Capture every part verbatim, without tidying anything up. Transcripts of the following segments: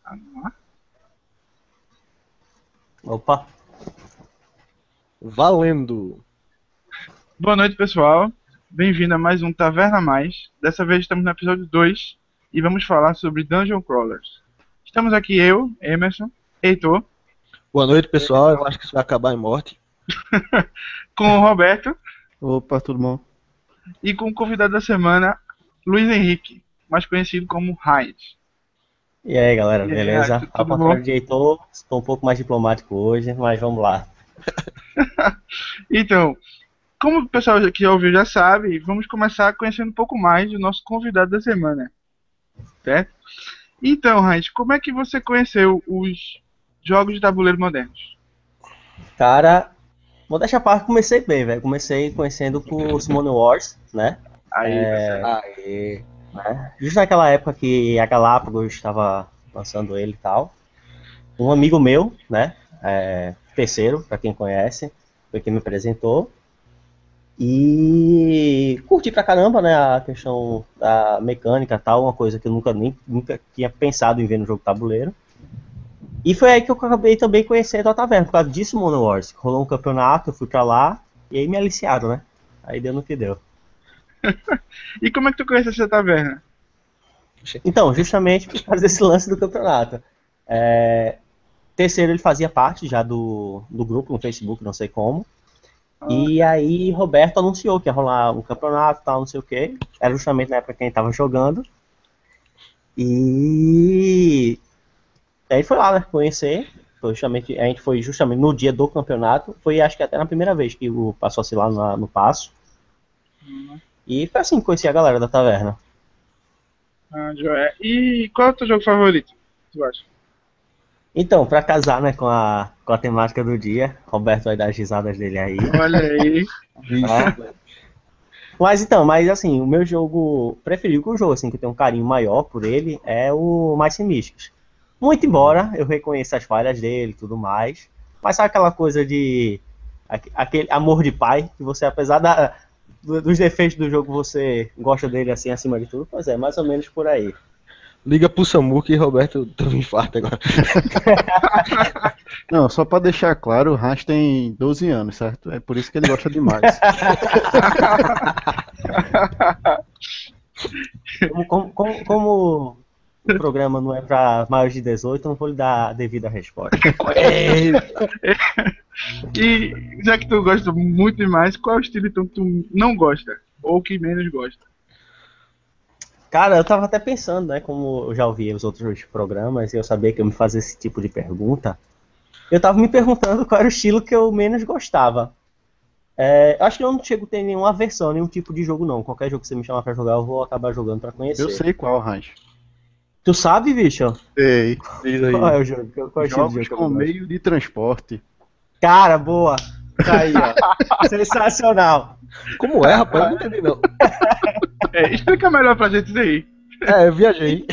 Vamos lá. Opa! Valendo! Boa noite, pessoal. Bem-vindo a mais um Taverna Mais. Dessa vez estamos no episódio dois e vamos falar sobre Dungeon Crawlers. Estamos aqui eu, Emerson, Heitor, Boa noite, pessoal. Eu acho que isso vai acabar em morte. com o Roberto Opa, tudo bom? e com o convidado da semana, Luiz Henrique, mais conhecido como Hyde. E aí, galera, E aí, beleza? Raito, Ao tudo contrário bom? de Heitor, estou um pouco mais diplomático hoje, mas vamos lá. Então, como o pessoal que já ouviu já sabe, vamos começar conhecendo um pouco mais do nosso convidado da semana, certo? Então, Hyde, como é que você conheceu os jogos de tabuleiro modernos? Cara, vou deixar a parte, comecei bem, velho. Comecei conhecendo por Summoner Wars, né? Aí, É, Aê. né? Justo naquela época que a Galápagos estava lançando ele e tal. Um amigo meu, né? É, terceiro, pra quem conhece, foi quem me apresentou. E curti pra caramba, né? A questão da mecânica e tal, uma coisa que eu nunca, nem, nunca tinha pensado em ver no jogo tabuleiro. E foi aí que eu acabei também conhecendo a taverna, por causa disso, Mono Wars. Rolou um campeonato, eu fui pra lá, e aí me aliciaram, né? Aí deu no que deu. E como é que tu conhece essa taverna? Então, justamente por causa desse lance do campeonato. É, terceiro, ele fazia parte já do, do grupo no Facebook, não sei como. E aí, Roberto anunciou que ia rolar um campeonato e tal, não sei o que. Era justamente na época que a gente tava jogando. E aí foi lá, né, conhecer. Foi justamente, a gente foi justamente no dia do campeonato. Foi, acho que até na primeira vez que o passou assim lá no, no passo. E foi assim que conheci a galera da taverna. Ah, joia. E qual é o teu jogo favorito, tu acha? Então, pra casar, né, com a, com a temática do dia, Roberto vai dar as risadas dele aí. Olha aí. Né? Mas então, mas assim, o meu jogo preferido, que o jogo assim, que eu tenho um carinho maior por ele, é o Mice and Mystics. Muito embora eu reconheça as falhas dele e tudo mais, mas sabe aquela coisa de aque- aquele amor de pai, que você, apesar da, do- dos defeitos do jogo, você gosta dele assim acima de tudo? Pois é, mais ou menos por aí. Liga pro Samu que Roberto teve um infarto agora. Não, só pra deixar claro, o Hans tem doze anos, certo? É por isso que ele gosta demais. Como, como, como, como o programa não é pra maiores de dezoito, eu não vou lhe dar a devida resposta. E já que tu gosta muito demais, qual é o estilo então que tu não gosta? Ou que menos gosta? Cara, eu tava até pensando, né? Como eu já ouvi os outros programas e eu sabia que eu me fazia esse tipo de pergunta. Eu tava me perguntando qual era o estilo que eu menos gostava. É, eu acho que eu não chego a ter nenhuma aversão, nenhum tipo de jogo, não. Qualquer jogo que você me chamar pra jogar, eu vou acabar jogando pra conhecer. Eu sei qual, Hans. Tu sabe, bicho? Sei. Diz aí. Qual é o jogo? Qual é o estilo de Jogos jogo que eu com não gosto? meio de transporte. Cara, boa! Tá aí, ó. Sensacional! Como é, rapaz? Eu não entendi, não. É, explica melhor pra gente isso aí. É, eu viajei.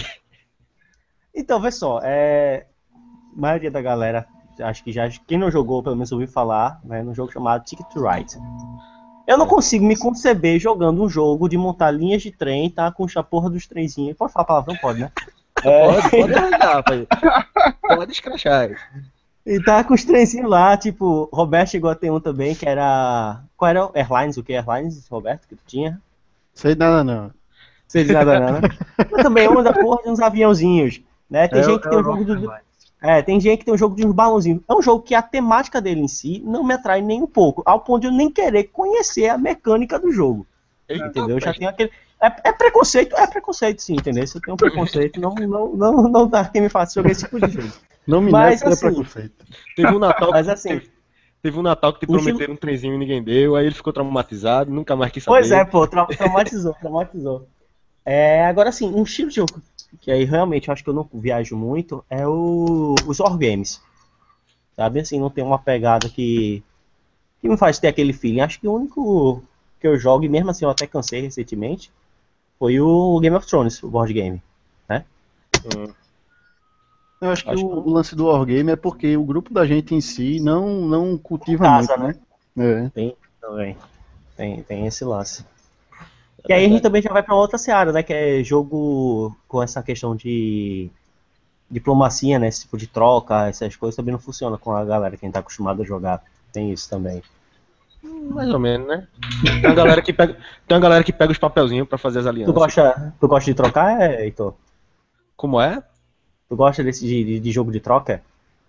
Então, vê só, é... a maioria da galera, acho que já, quem não jogou, pelo menos ouviu falar, né, num jogo chamado Ticket to Ride. Eu não consigo me conceber jogando um jogo de montar linhas de trem, tá, com a porra dos trenzinhos. Pode falar palavrão? Pode, né? Pode, pode arranjar, rapaz. Pode escrachar. E tá com os trenzinhos lá, tipo, Roberto chegou a ter um também, que era... Qual era? Airlines, o que Airlines, Roberto, que tu tinha? Sei nada não. Sei de nada não, né? Mas também uma da porra de uns aviãozinhos, né? Tem É o- gente que é tem o um jogo Northern do... Lights. É, tem gente que tem um jogo de uns balãozinhos. É um jogo que a temática dele em si não me atrai nem um pouco, ao ponto de eu nem querer conhecer a mecânica do jogo. Eita, Entendeu? Eu já peste. tenho aquele... É, é preconceito, é preconceito sim, entendeu? Se eu tenho um preconceito, não, não, não, não dá quem me faça jogar esse tipo de jogo. Não me Mas, nega que é assim, preconceito. Teve um Natal Mas que, assim, teve, teve um Natal que te o estilo- prometeram um trenzinho e ninguém deu, aí ele ficou traumatizado, nunca mais quis saber. pois é, pô, trau- traumatizou, traumatizou. É, agora assim, um estilo de jogo que aí realmente eu acho que eu não viajo muito é o, os wargames. Sabe, assim, não tem uma pegada que, que me faz ter aquele feeling. Acho que o único que eu jogo, e mesmo assim eu até cansei recentemente, foi o Game of Thrones, o board game, né? Hum. Eu acho que Acho o, que não- o lance do Wargame é porque o grupo da gente em si não, não cultiva Casa, muito, né? É. Tem também, tem, tem esse lance. E aí a gente também já vai pra outra seara, né? Que é jogo com essa questão de diplomacia, né? Esse tipo de troca, essas coisas também não funciona com a galera que a gente tá acostumado a jogar. Tem isso também. Mais ou menos, né? Tem uma galera que pega, tem uma galera que pega os papelzinhos pra fazer as Tu alianças. gosta, tu gosta de trocar, é, Heitor? Como é? Tu gosta desse de, de- de jogo de troca?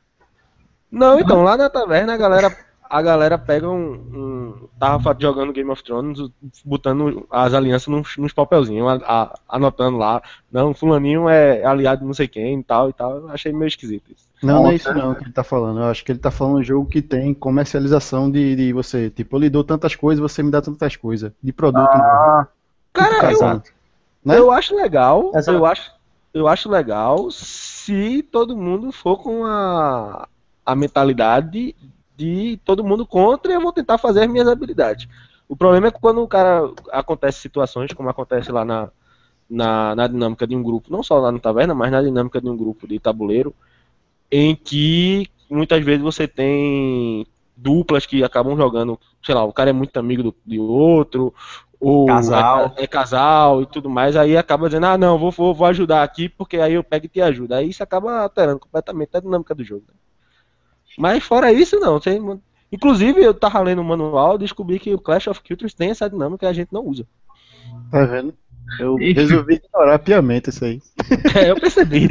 Não, então, lá na taverna a galera, a galera pega um, um- tava fa- jogando Game of Thrones, botando as alianças nos, nos papelzinhos, a- a- anotando lá, não, fulaninho é aliado de não sei quem e tal e tal. Eu achei meio esquisito isso. Não, não é isso não que ele tá falando. Eu acho que ele tá falando um jogo que tem comercialização de, de você, tipo, eu lhe dou tantas coisas, você me dá tantas coisas. De produto mesmo. Ah, Cara, eu, Casado. Né? eu acho legal, Exato. eu acho, eu acho legal se todo mundo for com a, a mentalidade de todo mundo contra e eu vou tentar fazer as minhas habilidades. O problema é que quando o cara acontece situações como acontece lá na, na, na dinâmica de um grupo, não só lá no taverna, mas na dinâmica de um grupo de tabuleiro, em que muitas vezes você tem duplas que acabam jogando, sei lá, o cara é muito amigo do, de outro, ou Casal. É, é casal e tudo mais, aí acaba dizendo, ah não, vou, vou, vou ajudar aqui, porque aí eu pego e te ajudo. Aí isso acaba alterando completamente a dinâmica do jogo. Né? Mas fora isso, não. Você, inclusive, eu tava lendo o manual e descobri que o Clash of Cultures tem essa dinâmica que a gente não usa. Tá vendo? Eu E- resolvi ignorar piamente isso aí. É, eu percebi.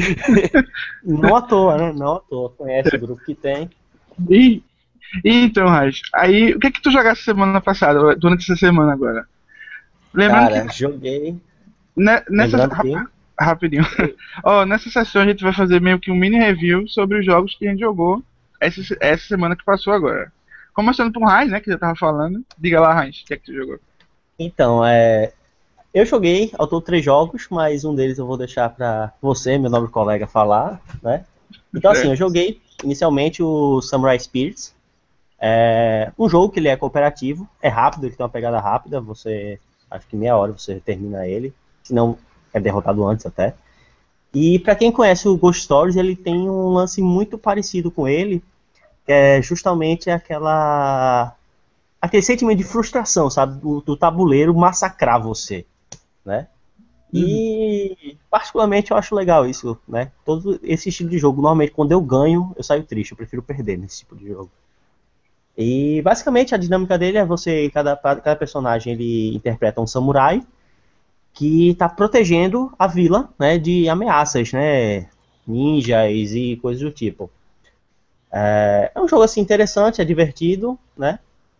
Não à toa, né? Não à toa. Conhece o grupo que tem. e, e então, Raiz, aí o que que tu jogaste semana passada, durante essa semana agora? Lembrando Cara, que joguei. ne- nessa, Lembrando que. ra- rapidinho, ó, nessa sessão a gente vai fazer meio que um mini review sobre os jogos que a gente jogou essa, essa semana que passou agora. Começando por Raiz, né, que já tava falando. Diga lá, Raiz, o que é que tu jogou? Então, é. Eu joguei ao todo três jogos, mas um deles eu vou deixar pra você, meu nobre colega, falar, né? Então, assim, eu joguei inicialmente o Samurai Spirits. É um jogo que ele é cooperativo, é rápido, ele tem uma pegada rápida, você, acho que meia hora você termina ele, se não é derrotado antes até. E pra quem conhece o Ghost Stories, ele tem um lance muito parecido com ele, que é justamente aquela aquele sentimento de frustração, sabe, do, do tabuleiro massacrar você, né? E particularmente eu acho legal isso, né? Todo esse estilo de jogo, normalmente quando eu ganho, eu saio triste, eu prefiro perder nesse tipo de jogo. E basicamente a dinâmica dele é você, cada, cada personagem ele interpreta um samurai que está protegendo a vila, né, de ameaças, né, ninjas e coisas do tipo. É, é um jogo assim interessante, é divertido, né,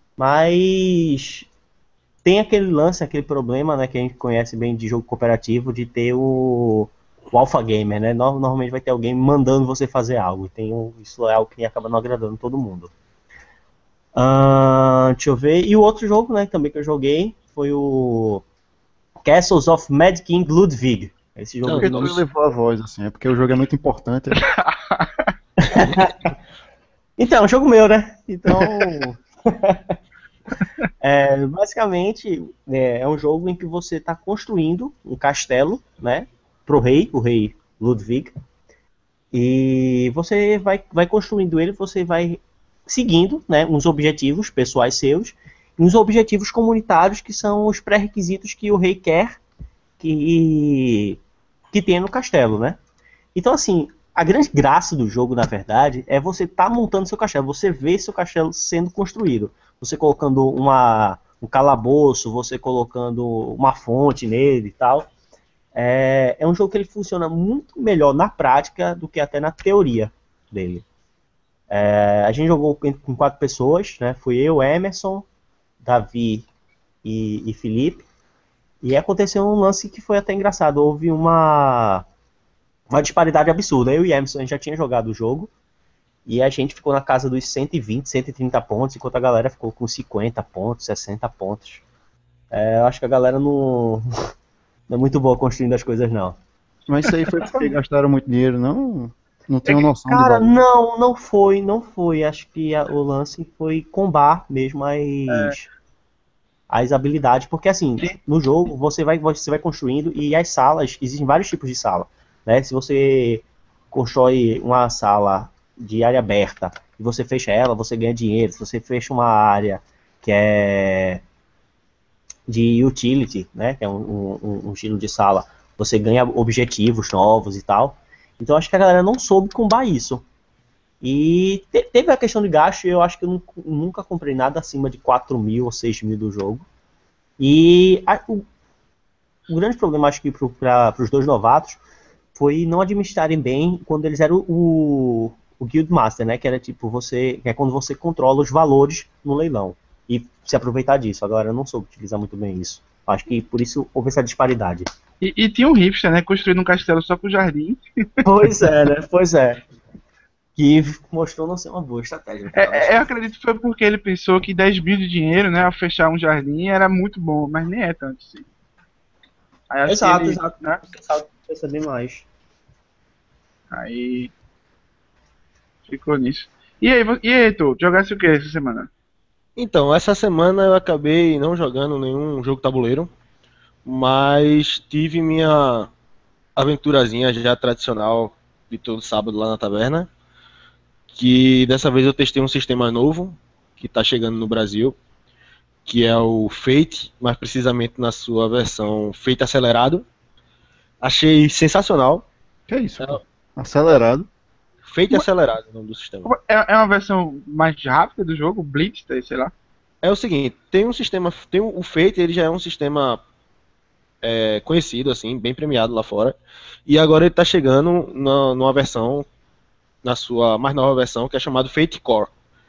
mas tem aquele lance, aquele problema, né, que a gente conhece bem de jogo cooperativo, de ter o, o alpha gamer, né, no- normalmente vai ter alguém mandando você fazer algo, e tem um, isso é algo que acaba não agradando todo mundo. Ah, deixa eu ver. E o outro jogo, né, também que eu joguei foi o Castles of Mad King Ludwig. Esse Por jogo que de tu nomes. levou a voz assim? É porque o jogo é muito importante. Então, é um jogo meu, né? Então, é, basicamente é, é um jogo em que você está construindo um castelo, né, pro rei, o rei Ludwig. E você vai, vai construindo ele, você vai seguindo, né, uns objetivos pessoais seus e uns objetivos comunitários que são os pré-requisitos que o rei quer que, que tenha no castelo, né? Então, assim, a grande graça do jogo, na verdade, é você estar tá montando seu castelo, você vê seu castelo sendo construído. Você colocando uma, um calabouço, você colocando uma fonte nele e tal. É, é um jogo que ele funciona muito melhor na prática do que até na teoria dele. É, a gente jogou com quatro pessoas, né? Fui eu, Emerson, Davi e, e Felipe. E aconteceu um lance que foi até engraçado. Houve uma, uma disparidade absurda. Eu e Emerson, a gente já tinha jogado o jogo. E a gente ficou na casa dos cento e vinte, cento e trinta pontos, enquanto a galera ficou com cinquenta pontos, sessenta pontos. É, eu acho que a galera não, não é muito boa construindo as coisas, não. Mas isso aí foi porque gastaram muito dinheiro, não? Não tenho noção de Cara, valor. não, não foi, não foi. Acho que a- o lance foi combar mesmo as, as habilidades. Porque assim, Sim. no jogo você vai, você vai construindo e as salas, existem vários tipos de sala. Né? Se você constrói uma sala de área aberta e você fecha ela, você ganha dinheiro. Se você fecha uma área que é de utility, né? Que é um, um, um estilo de sala, você ganha objetivos novos e tal. Então acho que a galera não soube combar isso. E te- teve a questão de gasto, eu acho que eu nu- nunca comprei nada acima de quatro mil ou seis mil do jogo. E a- o, o grande problema, acho que para os dois novatos, foi não administrarem bem quando eles eram o, o Guild Master, né? Que era tipo você, que é quando você controla os valores no leilão e se aproveitar disso. Agora eu não soube utilizar muito bem isso. Acho que por isso houve essa disparidade. E, e tinha um hipster, né? Construindo um castelo só com jardim. Pois é, né? Pois é. Que mostrou não ser uma boa estratégia. no final das É, é, eu contas. acredito que foi porque ele pensou que dez mil de dinheiro, né? Ao fechar um jardim era muito bom, mas nem é tanto assim. Aí acho Exato, que ele, exato. né? Você sabe pensar bem mais. Aí ficou nisso. E aí, vo- e aí, tu, jogasse o que essa semana? Então, essa semana eu acabei não jogando nenhum jogo tabuleiro, mas tive minha aventurazinha já tradicional de todo sábado lá na taverna, que dessa vez eu testei um sistema novo que está chegando no Brasil, que é o Fate, mais precisamente na sua versão Fate acelerado. Achei sensacional. Que é isso, pô? Acelerado. Fate acelerado é o nome do sistema. É, é uma versão mais rápida do jogo? Blitz, sei lá. É o seguinte, tem um sistema, tem o o Fate, ele já é um sistema é, conhecido, assim, bem premiado lá fora, e agora ele está chegando na, numa versão, na sua mais nova versão, que é chamado Fate Core.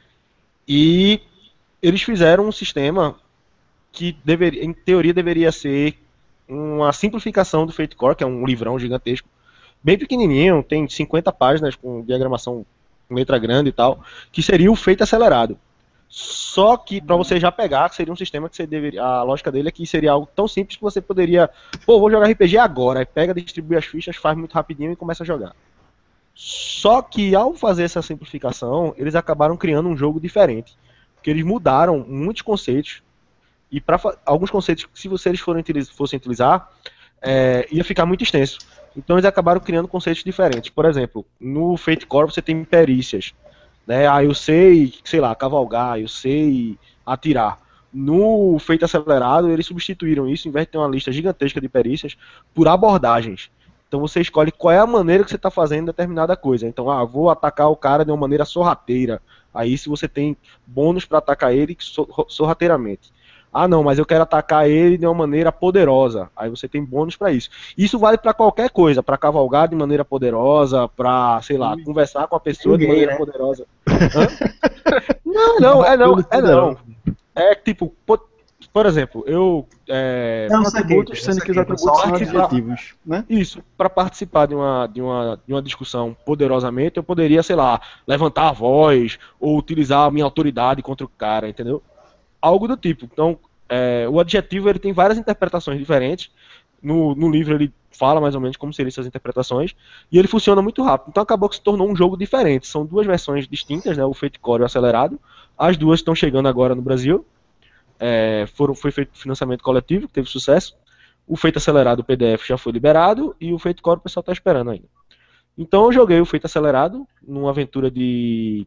E eles fizeram um sistema que deveria, em teoria deveria ser uma simplificação do Fate Core, que é um livrão gigantesco, bem pequenininho, tem cinquenta páginas com diagramação com letra grande e tal, que seria o Fate acelerado. Só que para você já pegar, seria um sistema que você deveria, a lógica dele é que seria algo tão simples que você poderia, pô, vou jogar R P G agora, aí pega, distribui as fichas, faz muito rapidinho e começa a jogar. Só que ao fazer essa simplificação, eles acabaram criando um jogo diferente, porque eles mudaram muitos conceitos e para alguns conceitos que se você eles forem fossem utilizar, é, ia ficar muito extenso. Então eles acabaram criando conceitos diferentes. Por exemplo, no Fate Core você tem perícias, né? Ah, eu sei, sei lá, cavalgar, eu sei atirar. No Fate Acelerado, eles substituíram isso, em vez de ter uma lista gigantesca de perícias, por abordagens. Então você escolhe qual é a maneira que você está fazendo determinada coisa. Então, ah, vou atacar o cara de uma maneira sorrateira. Aí se você tem bônus para atacar ele sorrateiramente. Ah, não, mas eu quero atacar ele de uma maneira poderosa. Aí você tem bônus para isso. Isso vale para qualquer coisa, para cavalgar de maneira poderosa, para, sei lá, conversar com a pessoa de Ninguém, maneira né? poderosa. Hã? Não, não, é não, é não. É tipo, por, por exemplo, eu é, Não, São saquei, atributos, sendo que os saquei, atributos são pessoal. adjetivos, né? isso, para participar de uma, de, uma, de uma discussão poderosamente, eu poderia, sei lá, levantar a voz ou utilizar a minha autoridade contra o cara, entendeu? Algo do tipo. Então, é, o adjetivo ele tem várias interpretações diferentes. No, no livro ele fala mais ou menos como seriam essas interpretações e ele funciona muito rápido. Então acabou que se tornou um jogo diferente. São duas versões distintas, né? O Fate Core e o Acelerado. As duas estão chegando agora no Brasil. É, foram, foi feito financiamento coletivo, que teve sucesso. O Fate Acelerado, o P D F já foi liberado e o Fate Core o pessoal está esperando ainda. Então eu joguei o Fate Acelerado numa aventura de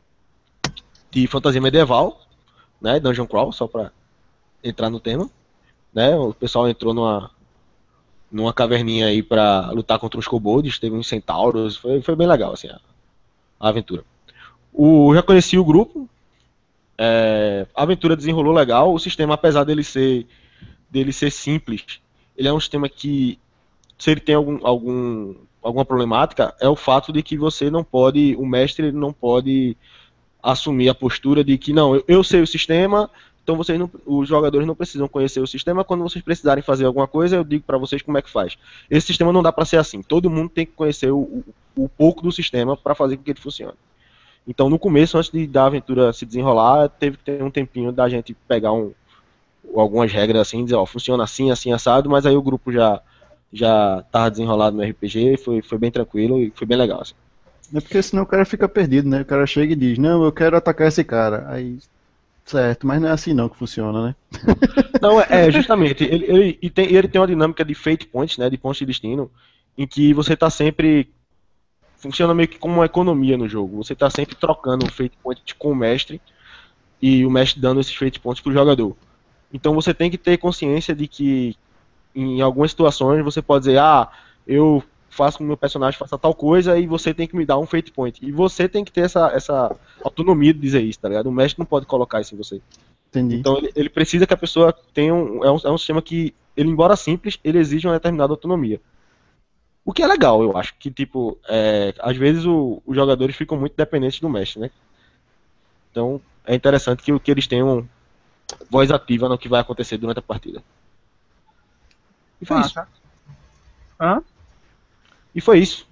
de fantasia medieval, né? Dungeon Crawl, só para entrar no tema, né? O pessoal entrou numa numa caverninha aí pra lutar contra os kobolds, teve uns centauros, foi, foi bem legal assim a, a aventura. O, já conheci o grupo, é, a aventura desenrolou legal, o sistema, apesar dele ser dele ser simples, ele é um sistema que, se ele tem algum, algum alguma problemática, é o fato de que você não pode, o mestre ele não pode assumir a postura de que não, eu, eu sei o sistema. Então vocês não, os jogadores não precisam conhecer o sistema. Quando vocês precisarem fazer alguma coisa, eu digo para vocês como é que faz. Esse sistema não dá para ser assim. Todo mundo tem que conhecer o, o, o pouco do sistema para fazer com que ele funcione. Então no começo, antes de da aventura se desenrolar, teve que ter um tempinho da gente pegar um, algumas regras assim, dizer, ó, funciona assim, assim, assado, mas aí o grupo já já tava desenrolado no R P G, foi, foi bem tranquilo e foi bem legal. Assim. É porque senão o cara fica perdido, né? O cara chega e diz, não, eu quero atacar esse cara. Aí, certo, mas não é assim não que funciona, né? Não, é, é justamente, ele, ele, e tem, ele tem uma dinâmica de fate points, né, de pontos de destino, em que você está sempre, funciona meio que como uma economia no jogo, você está sempre trocando o fate point com o mestre, e o mestre dando esses fate points para o jogador. Então você tem que ter consciência de que, em algumas situações, você pode dizer, ah, eu faço com que o meu personagem faça tal coisa e você tem que me dar um fate point. E você tem que ter essa, essa autonomia de dizer isso, tá ligado? O mestre não pode colocar isso em você. Entendi. Então ele, ele precisa que a pessoa tenha um é, um. é um sistema que, ele, embora simples, ele exige uma determinada autonomia. O que é legal, eu acho. Que, tipo, é, às vezes o, os jogadores ficam muito dependentes do mestre, né? Então é interessante que, que eles tenham voz ativa no que vai acontecer durante a partida. E foi isso. Massa. Hã? E foi isso.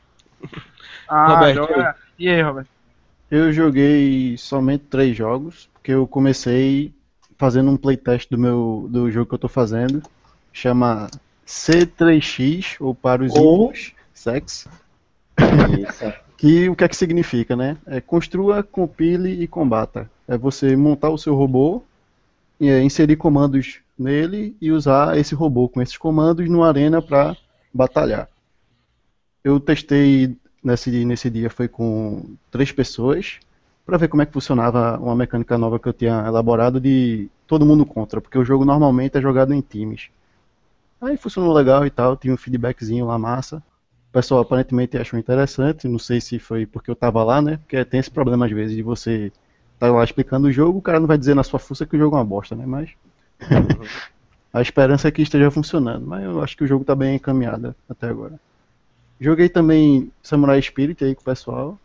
Ah, Roberto, agora... E aí, Roberto? Eu joguei somente três jogos, porque eu comecei fazendo um playtest do meu do jogo que eu tô fazendo, chama C três X, ou para os Ou- íntimos, Sex, Isso. que o que é que significa, né? É construa, compile e combata. É você montar o seu robô, e é, inserir comandos nele e usar esse robô com esses comandos numa arena para batalhar. Eu testei nesse, nesse dia foi com três pessoas para ver como é que funcionava uma mecânica nova que eu tinha elaborado de todo mundo contra, porque o jogo normalmente é jogado em times. Aí funcionou legal e tal, tinha um feedbackzinho lá massa. O pessoal aparentemente achou interessante, não sei se foi porque eu tava lá, né? Porque tem esse problema às vezes de você tá lá explicando o jogo, o cara não vai dizer na sua força que o jogo é uma bosta, né? Mas a esperança é que esteja funcionando, mas eu acho que o jogo tá bem encaminhado até agora. Joguei também Samurai Spirit aí com o pessoal.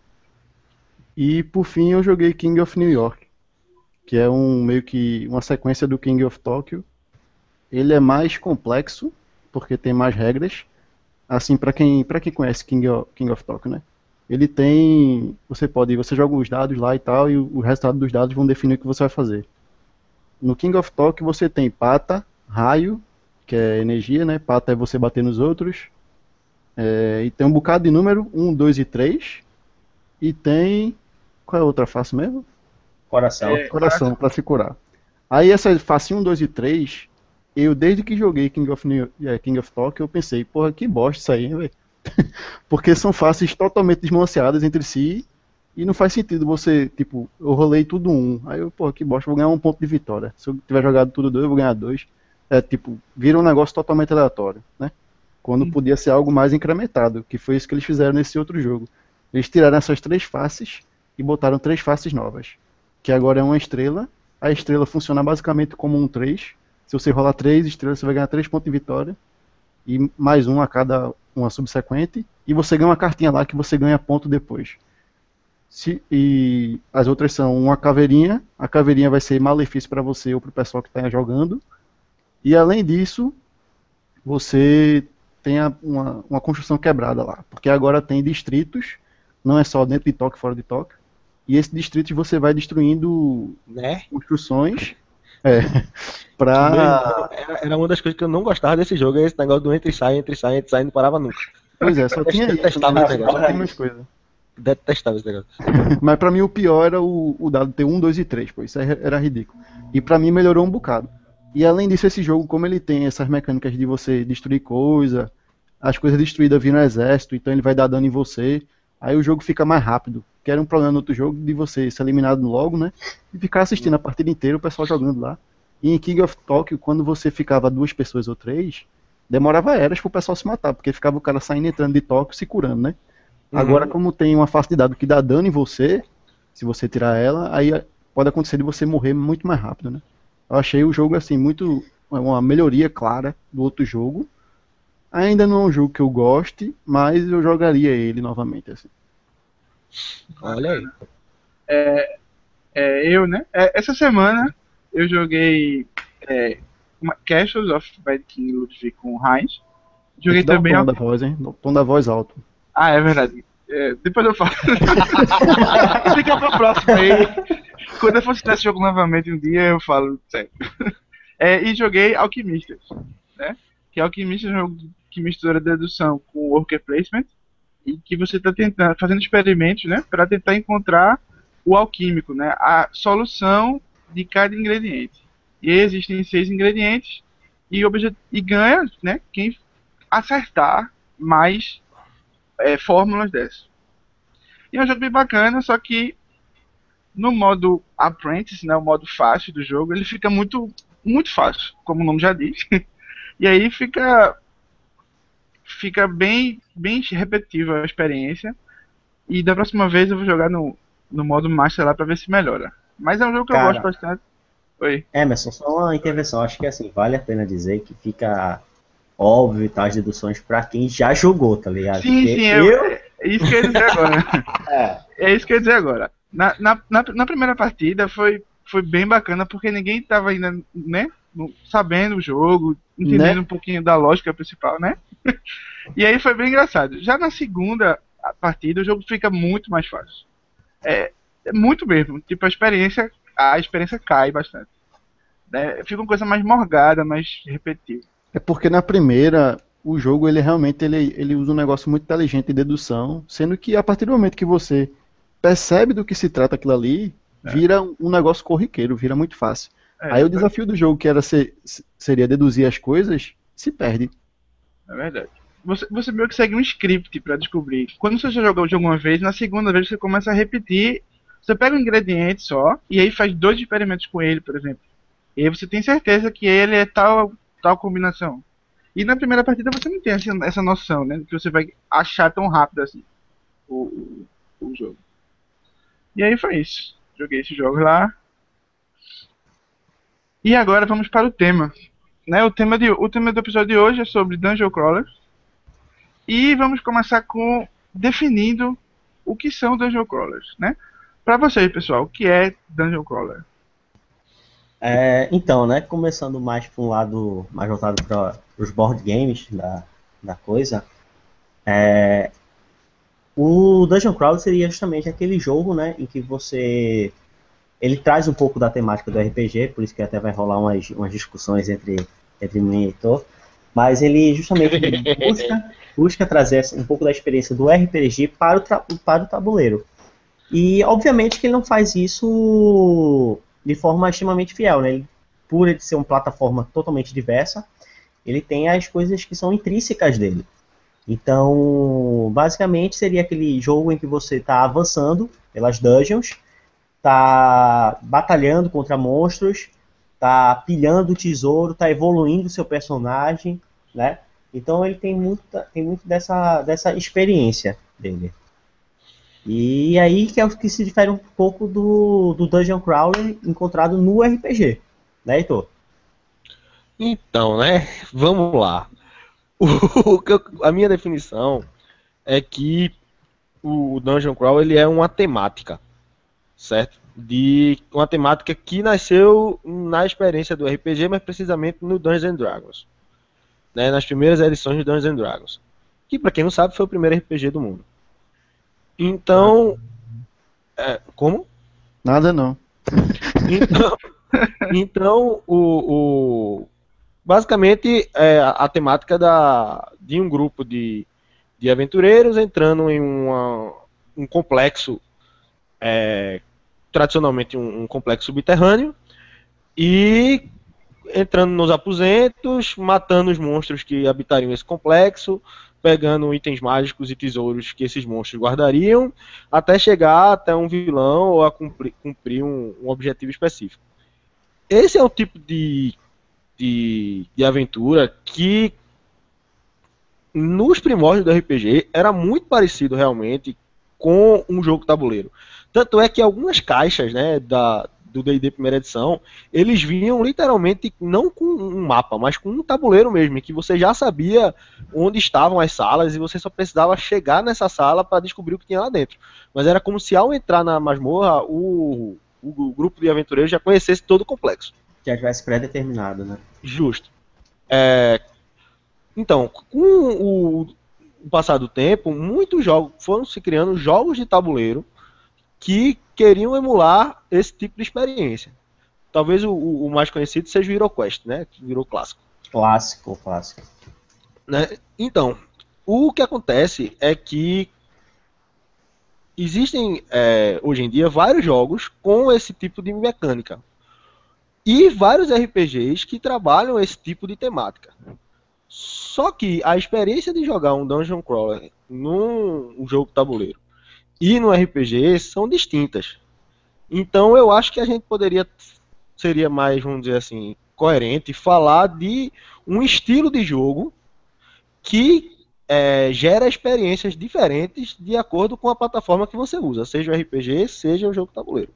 E por fim eu joguei King of New York, que é um meio que uma sequência do King of Tokyo. Ele é mais complexo, porque tem mais regras. Assim, pra quem, para quem conhece King of, King of Tokyo, né? Ele tem, você pode, você joga os dados lá e tal, e o, o resultado dos dados vão definir o que você vai fazer. No King of Tokyo você tem pata, raio, que é energia, né? Pata é você bater nos outros. É, e tem um bocado de número, um, dois e três. E tem. Qual é a outra face mesmo? Coração. É, Coração, pra se curar. Aí essa face um, dois e três, eu desde que joguei King of, New, é, King of Tokyo, eu pensei, porra, que bosta isso aí, hein, velho? Porque são faces totalmente desbalanceadas entre si. E não faz sentido você, tipo, eu rolei tudo um. Aí eu, porra, que bosta, vou ganhar um ponto de vitória. Se eu tiver jogado tudo dois, eu vou ganhar dois. É, tipo, vira um negócio totalmente aleatório, né? Quando podia ser algo mais incrementado, que foi isso que eles fizeram nesse outro jogo. Eles tiraram essas três faces e botaram três faces novas. Que agora é uma estrela. A estrela funciona basicamente como um três. Se você rolar três estrelas, você vai ganhar três pontos de vitória. E mais um a cada uma subsequente. E você ganha uma cartinha lá que você ganha ponto depois. Se, e as outras são uma caveirinha. A caveirinha vai ser malefício para você ou para o pessoal que está jogando. E além disso, você tem a, uma, uma construção quebrada lá. Porque agora tem distritos. Não é só dentro de Tóquio, fora de Tóquio. E esse distrito você vai destruindo Né? construções. É, pra. Era, era uma das coisas que eu não gostava desse jogo, é esse negócio do entra e sai, entra e sai, entra e sai, não parava nunca. Pois é, só tinha isso. Detestava Né? esse negócio. Só tinha mais coisa. Detestava esse negócio. Mas pra mim o pior era o, o dado ter um, dois e três, pô. Isso aí era ridículo. E pra mim melhorou um bocado. E além disso, esse jogo, como ele tem essas mecânicas de você destruir coisa, as coisas destruídas viram exército, então ele vai dar dano em você. Aí o jogo fica mais rápido. Que era um problema no outro jogo de você ser eliminado logo, né? E ficar assistindo a partida inteira, o pessoal jogando lá. E em King of Tokyo, quando você ficava duas pessoas ou três, demorava eras pro pessoal se matar, porque ficava o cara saindo e entrando de Tóquio se curando, né? Uhum. Agora, como tem uma face de dado que dá dano em você, se você tirar ela, aí pode acontecer de você morrer muito mais rápido, né? Eu achei o jogo, assim, muito... uma melhoria clara do outro jogo. Ainda não é um jogo que eu goste, mas eu jogaria ele novamente, assim. Olha aí. É, é, eu, né? É, essa semana eu joguei é, uma- Castles of Bad King Ludwig com o Heinz. Tem Joguei que dar o também. tom a- da voz, hein? O tom da voz alto. Ah, é verdade. É, depois eu falo. Fica pro próximo aí. Quando eu for citar esse jogo novamente um dia, eu falo sério. É, e joguei Alquimistas, né? Que Alquimistas é um jogo que mistura dedução com worker placement e que você está tentando, fazendo experimentos, né? Para tentar encontrar o alquímico, né? A solução de cada ingrediente. E aí existem seis ingredientes e, obje- e ganha, né? Quem acertar mais é, fórmulas dessas. E é um jogo bem bacana, só que no modo Apprentice, né, o modo fácil do jogo, ele fica muito, muito fácil, como o nome já diz. E aí fica fica bem, bem repetitiva a experiência. E da próxima vez eu vou jogar no, no modo Master lá pra ver se melhora. Mas é um jogo que eu gosto Cara, bastante. Oi. Emerson, só uma intervenção. Acho que assim, vale a pena dizer que fica óbvio e tal as deduções pra quem já jogou, tá ligado? Sim, Porque sim, é, eu. é isso que eu ia dizer agora. É, É isso que eu ia dizer agora. Na, na, na, na primeira partida foi, foi bem bacana, porque ninguém tava ainda, né, no- sabendo o jogo, entendendo Né? um pouquinho da lógica principal, né? E aí foi bem engraçado. Já na segunda partida, o jogo fica muito mais fácil. É, é muito mesmo. Tipo, a experiência, a experiência cai bastante. Né? Fica uma coisa mais morgada, mais repetitiva. É porque na primeira, o jogo ele realmente ele, ele usa um negócio muito inteligente de dedução, sendo que a partir do momento que você percebe do que se trata aquilo ali, vira um um negócio corriqueiro, vira muito fácil. Aí É, o desafio do jogo, que era ser, seria deduzir as coisas, se perde. é verdade. Você, você meio que segue um script pra descobrir. Quando você já jogou o jogo uma vez, na segunda vez você começa a repetir. Você pega um ingrediente só, e aí faz dois experimentos com ele, por exemplo. E aí você tem certeza que ele é tal, tal combinação. E na primeira partida você não tem essa, essa noção, né? Que você vai achar tão rápido assim o, o, o jogo. E aí foi isso. Joguei esses jogos lá. E agora vamos para o tema. Né? O, tema de, o tema do episódio de hoje é sobre Dungeon Crawlers. E vamos começar com definindo o que são Dungeon Crawlers, né? Para vocês, pessoal, o que é Dungeon Crawler? é, então, né? Começando mais para um lado mais voltado para os board games da, da coisa. É, o Dungeon Crawl seria justamente aquele jogo, né? Em que você. Ele traz um pouco da temática do R P G, por isso que até vai rolar umas, umas discussões entre, entre mim e Heitor. Mas ele justamente busca, busca trazer um pouco da experiência do R P G para o, tra- para o tabuleiro. E obviamente que ele não faz isso de forma extremamente fiel, né? Ele, por ele ser uma plataforma totalmente diversa, ele tem as coisas que são intrínsecas dele. Então, basicamente seria aquele jogo em que você está avançando pelas dungeons, está batalhando contra monstros, está pilhando tesouro, está evoluindo seu personagem, né? Então ele tem muito, tem muito dessa, dessa experiência dele. E aí que é o que se difere um pouco do, do Dungeon Crawler encontrado no R P G, né, Heitor? Então, né? Vamos lá. O que eu- a minha definição é que o Dungeon Crawl ele é uma temática, certo? De uma temática que nasceu na experiência do R P G, mas precisamente no Dungeons and Dragons, né? Nas primeiras edições de Dungeons and Dragons, que para quem não sabe foi o primeiro R P G do mundo. Então, é, como? Nada não. Então, então o, o- basicamente é a, a temática da, de um grupo de, de aventureiros entrando em uma, um complexo, é, tradicionalmente um, um complexo subterrâneo, e entrando nos aposentos, matando os monstros que habitariam esse complexo, pegando itens mágicos e tesouros que esses monstros guardariam, até chegar até um vilão ou a cumprir, cumprir um, um objetivo específico. Esse é o tipo de, de, de aventura que nos primórdios do R P G era muito parecido realmente com um jogo tabuleiro. Tanto é que algumas caixas, né, da, do D e D primeira edição, eles vinham literalmente não com um mapa, mas com um tabuleiro mesmo, em que você já sabia onde estavam as salas e você só precisava chegar nessa sala para descobrir o que tinha lá dentro. Mas era como se ao entrar na masmorra, o, o grupo de aventureiros já conhecesse todo o complexo. Já tivesse pré-determinado, né? Justo. É, então, com o, o passar do tempo, muitos jogos foram se criando jogos de tabuleiro que queriam emular esse tipo de experiência. Talvez o, o mais conhecido seja o HeroQuest, né? Que virou clássico. Clássico, clássico. Né? Então, o que acontece é que existem é, hoje em dia vários jogos com esse tipo de mecânica. E vários R P Gs que trabalham esse tipo de temática. Só que a experiência de jogar um Dungeon Crawler num um jogo tabuleiro e no R P G são distintas. Então eu acho que a gente poderia, seria mais, vamos dizer assim, coerente falar de um estilo de jogo que é, gera experiências diferentes de acordo com a plataforma que você usa, seja o R P G, seja o jogo tabuleiro.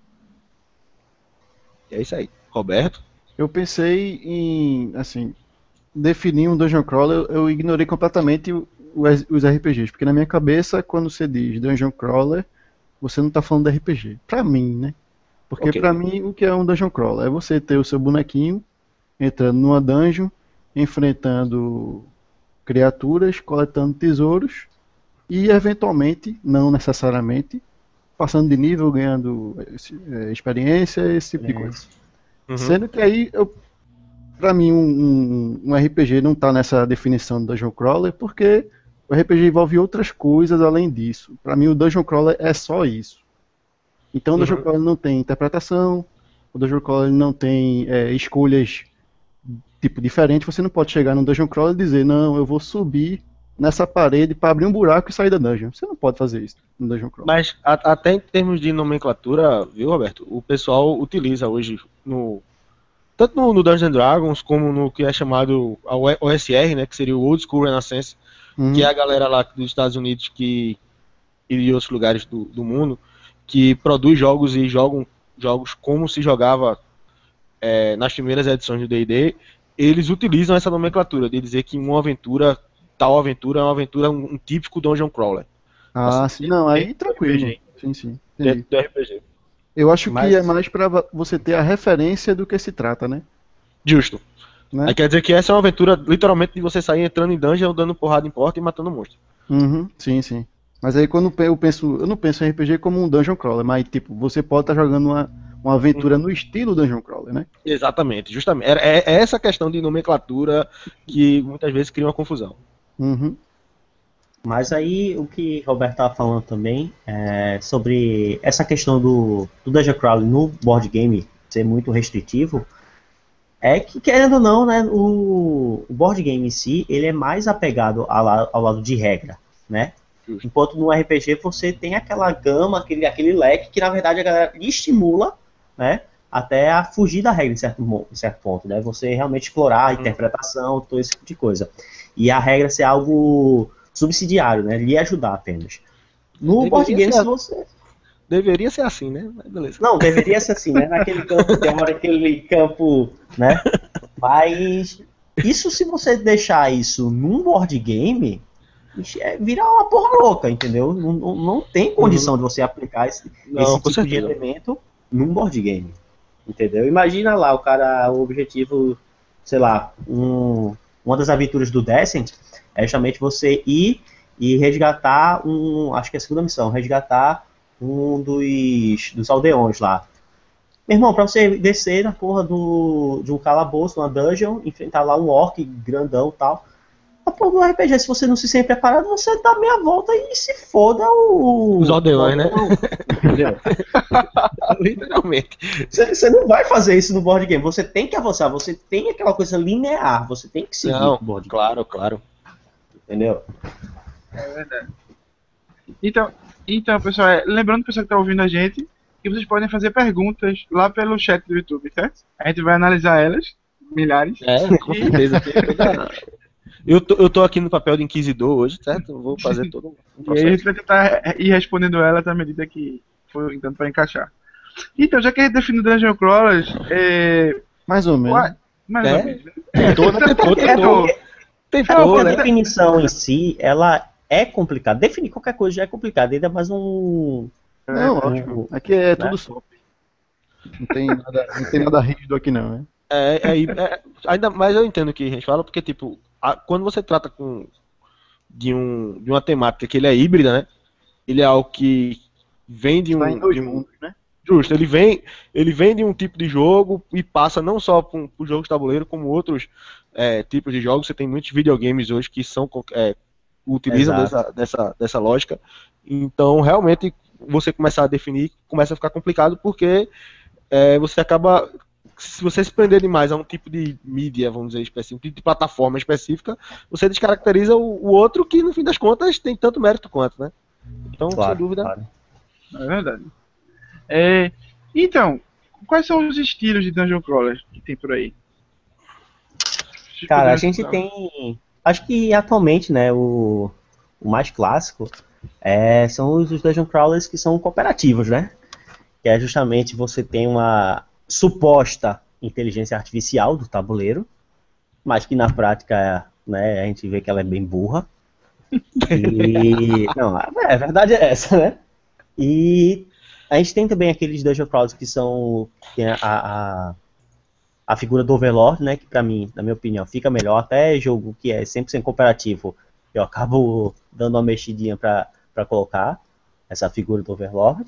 E é isso aí. Roberto? Eu pensei em, assim, definir um Dungeon Crawler, eu, eu ignorei completamente o- os, os R P Gs, porque na minha cabeça, quando você diz Dungeon Crawler, você não está falando de R P G. Pra mim, né? Porque Ok. pra mim, o que é um Dungeon Crawler? É você ter o seu bonequinho entrando numa dungeon, enfrentando criaturas, coletando tesouros e, eventualmente, não necessariamente, passando de nível, ganhando esse- eh, experiência, esse tipo de coisa. Uhum. Sendo que aí, eu, pra mim, um, um- um R P G não tá nessa definição do Dungeon Crawler, porque o R P G envolve outras coisas além disso. Pra mim, o Dungeon Crawler é só isso. Então, o Dungeon Uhum. Crawler não tem interpretação, o Dungeon Crawler não tem é, escolhas tipo diferente. Você não pode chegar no Dungeon Crawler e dizer, não, eu vou subir nessa parede para abrir um buraco e sair da dungeon. Você não pode fazer isso no Dungeon Crawler. Mas a- até em termos de nomenclatura, viu, Roberto? O pessoal utiliza hoje, no, tanto no, no Dungeons and Dragons, como no que é chamado a O S R, né, que seria o Old School Renaissance, Uhum. que é a galera lá dos Estados Unidos que, e de outros lugares do, do mundo, que produz jogos e jogam jogos como se jogava é, nas primeiras edições do D e D. Eles utilizam essa nomenclatura de dizer que uma aventura, tal aventura é uma aventura, um, um típico Dungeon Crawler. Ah, Assim, sim, não, aí dentro do tranquilo. R P G. Sim, sim, entendi. Dentro do R P G. Eu acho Mas- que é mais para você ter a referência do que se trata, né? Justo. Né? Aí quer dizer que essa é uma aventura literalmente de você sair entrando em dungeon, dando porrada em porta e matando monstro. Uhum, sim, sim. Mas aí quando eu penso, eu não penso em R P G como um Dungeon Crawler, mas tipo, você pode estar jogando uma, uma aventura no estilo Dungeon Crawler, né? Exatamente, justamente. É, é essa questão de nomenclatura que muitas vezes cria uma confusão. Uhum. Mas aí o que o Roberto estava falando também é sobre essa questão do, do Dungeon Crawler no board game ser muito restritivo, é que, querendo ou não, né, o, o board game em si, ele é mais apegado ao, la- ao lado de regra, né? Justo. Enquanto no R P G você tem aquela gama, aquele, aquele leque que na verdade a galera lhe estimula, né, até a fugir da regra em certo, mo- em certo ponto, né? Você realmente explorar a interpretação, todo esse tipo de coisa. E a regra ser algo subsidiário, né? Lhe ajudar apenas. No Deveria board game, ser- se você... Deveria ser assim, né? Mas beleza. Não, deveria ser assim, né? Naquele campo teórico, aquele campo, né? Mas isso, se você deixar isso num board game, ixi, é- vira uma porra louca, entendeu? Não, não, não tem condição de você aplicar esse, Não, esse com tipo de certeza. elemento num board game, entendeu? Imagina lá, o cara, o objetivo, sei lá, um, uma das aventuras do Descent é justamente você ir e resgatar um, acho que é a segunda missão, resgatar um dos, dos aldeões lá. Meu irmão, pra você descer na porra do, de um calabouço, uma dungeon, enfrentar lá um orc grandão e tal. A porra do R P G, se você não se sente preparado, você dá meia volta e se foda o... Os aldeões, né? Entendeu? Literalmente. Você, você não vai fazer isso no board game. Você tem que avançar, você tem aquela coisa linear, você tem que seguir Não, o board game, claro, claro. entendeu? Então, então pessoal, é, lembrando o pessoal que está ouvindo a gente, que vocês podem fazer perguntas lá pelo chat do YouTube, certo? A gente vai analisar elas, milhares. É, com certeza. tem toda- Eu tô, eu tô aqui no papel de inquisidor hoje, certo? Eu vou fazer todo um E aí a processo. gente vai tentar ir respondendo elas à medida que for dando para encaixar. Então, já que a gente definiu Dungeon Crawlers, é... Mais ou menos. Ué, mais É? ou menos. Tentou, né? Tentou, tentou. Porque Tentou, a né? definição em si, ela é complicada. Definir qualquer coisa já é complicado, ainda mais um... Não, um- lógico. Aqui é né? tudo soft. Não tem nada, não tem nada rígido aqui não, né? É, é, é, ainda mais eu entendo o que a gente fala, porque, tipo, a- quando você trata com, de, um, de uma temática que ele é híbrida, né? Ele é algo que vem de um. Tá em dois de um- mundos, né? Justo, ele vem, ele vem de um tipo de jogo e passa não só para o jogo de tabuleiro, como outros é, tipos de jogos. Você tem muitos videogames hoje que são é, utilizam Exato. dessa, dessa, dessa lógica. Então, realmente, você começar a definir, começa a ficar complicado, porque é, você acaba, se você se prender demais a um tipo de mídia, vamos dizer, específico, de plataforma específica, você descaracteriza o, o outro que, no fim das contas, tem tanto mérito quanto, né? Então, sem Claro, dúvida, claro. É verdade. É, então, quais são os estilos de Dungeon Crawler que tem por aí? Cara, a gente tem acho que atualmente, né, o, o mais clássico é, são os, os Dungeon Crawlers que são cooperativos, né? Que é justamente você tem uma suposta inteligência artificial do tabuleiro, mas que na prática, né, a gente vê que ela é bem burra. E não, a a verdade é essa, né? E a gente tem também aqueles Dungeon Crawlers que são tem a, a, a figura do Overlord, né? Que pra mim, na minha opinião, fica melhor. Até jogo que é cem por cento cooperativo, eu acabo dando uma mexidinha pra, pra colocar essa figura do Overlord.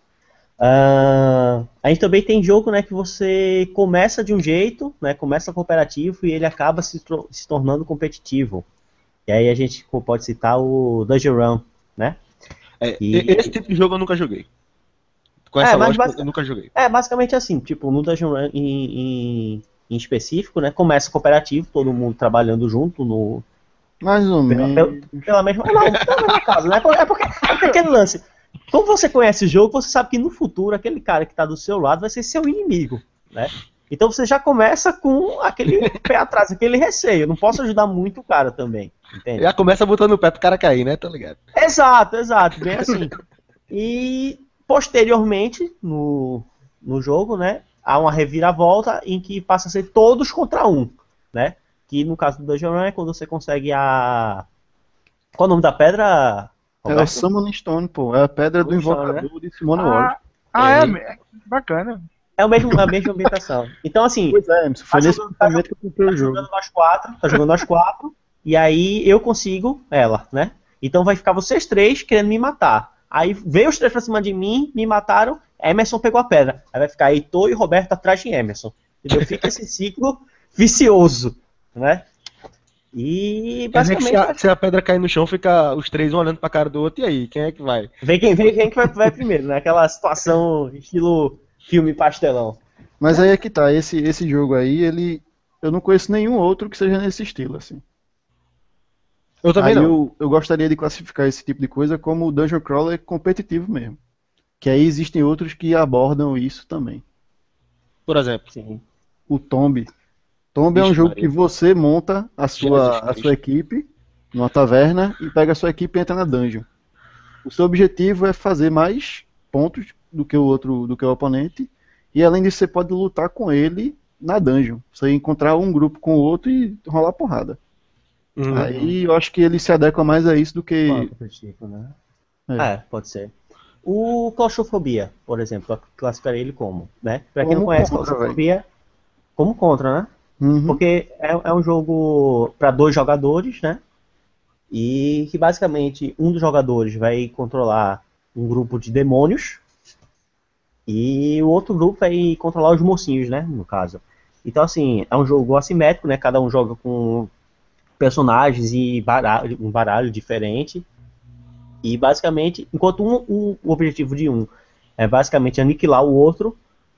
Ah, a gente também tem jogo, né, que você começa de um jeito, né, começa cooperativo e ele acaba se, tro- se tornando competitivo. E aí a gente pode citar o Dungeon Run, né? É, E- e- esse tipo de jogo eu nunca joguei. Com É, essa mas lógica, basic- eu nunca joguei. É basicamente assim, tipo, no Dungeon Run em, em, em específico, né, começa cooperativo, todo mundo trabalhando junto no, Mais ou pela, pela, menos. pela mesma, não, pela mesma casa, né? É porque, é porque é porque aquele lance. Como você conhece o jogo, você sabe que no futuro aquele cara que está do seu lado vai ser seu inimigo, né? Então você já começa com aquele pé atrás, aquele receio. Eu não posso ajudar muito o cara também, entende? Já começa botando o pé pro cara cair, né? Tá ligado? Exato, exato, bem assim. E posteriormente no, no jogo, né, há uma reviravolta em que passa a ser todos contra um, né? Que no caso do Dungeon Run é quando você consegue a qual é o nome da pedra? É o Roberto? Summoning Stone, pô. É a pedra do Summoning Stone, invocador de Simone Ward. Ah, ah é, É. me- bacana. É o mesmo, a mesma ambientação. Então, assim, Pois é, Emerson, foi Tá nesse jogando- tá momento que eu comprei tá o jogo. jogando nós quatro, tá jogando nós quatro, e aí eu consigo ela, né? Então vai ficar vocês três querendo me matar. Aí veio os três pra cima de mim, me mataram, Emerson pegou a pedra. Aí vai ficar Heitor e Roberto atrás de Emerson. Entendeu? Fica esse ciclo vicioso, né? E Quer dizer que basicamente se a, se a pedra cair no chão, fica os três um olhando pra cara do outro, e aí? Quem é que vai? vem quem, vem quem que vai, vai primeiro, né? Aquela situação estilo filme pastelão. Mas aí é que tá, esse, esse jogo aí, ele. Eu não conheço nenhum outro que seja nesse estilo, assim. Eu também Aí não. eu, eu gostaria de classificar esse tipo de coisa como Dungeon Crawler competitivo mesmo. Que aí existem outros que abordam isso também. Por exemplo. Sim. O Tomb. Tomb é um Vixe, jogo Maria. que você monta a sua, Jesus a Cristo. sua equipe numa taverna e pega a sua equipe e entra na dungeon. O seu objetivo é fazer mais pontos do que o outro, do que o oponente. E além disso, você pode lutar com ele na dungeon. Você encontrar um grupo com o outro e rolar porrada. Uhum. Aí eu acho que ele se adequa mais a isso do que. Qual é o competitivo, né? É. É, pode ser. O Claustrofobia, por exemplo, eu classificaria ele como, né? Pra quem Como não conhece contra, Claustrofobia, como contra, né? Uhum. Porque é, é um jogo para dois jogadores, né? E que basicamente um dos jogadores vai controlar um grupo de demônios e o outro grupo vai controlar os mocinhos, né? No caso. Então, assim, é um jogo assimétrico, né? Cada um joga com personagens e baralho, um baralho diferente. E basicamente, enquanto um, o, o objetivo de um é basicamente aniquilar o outro,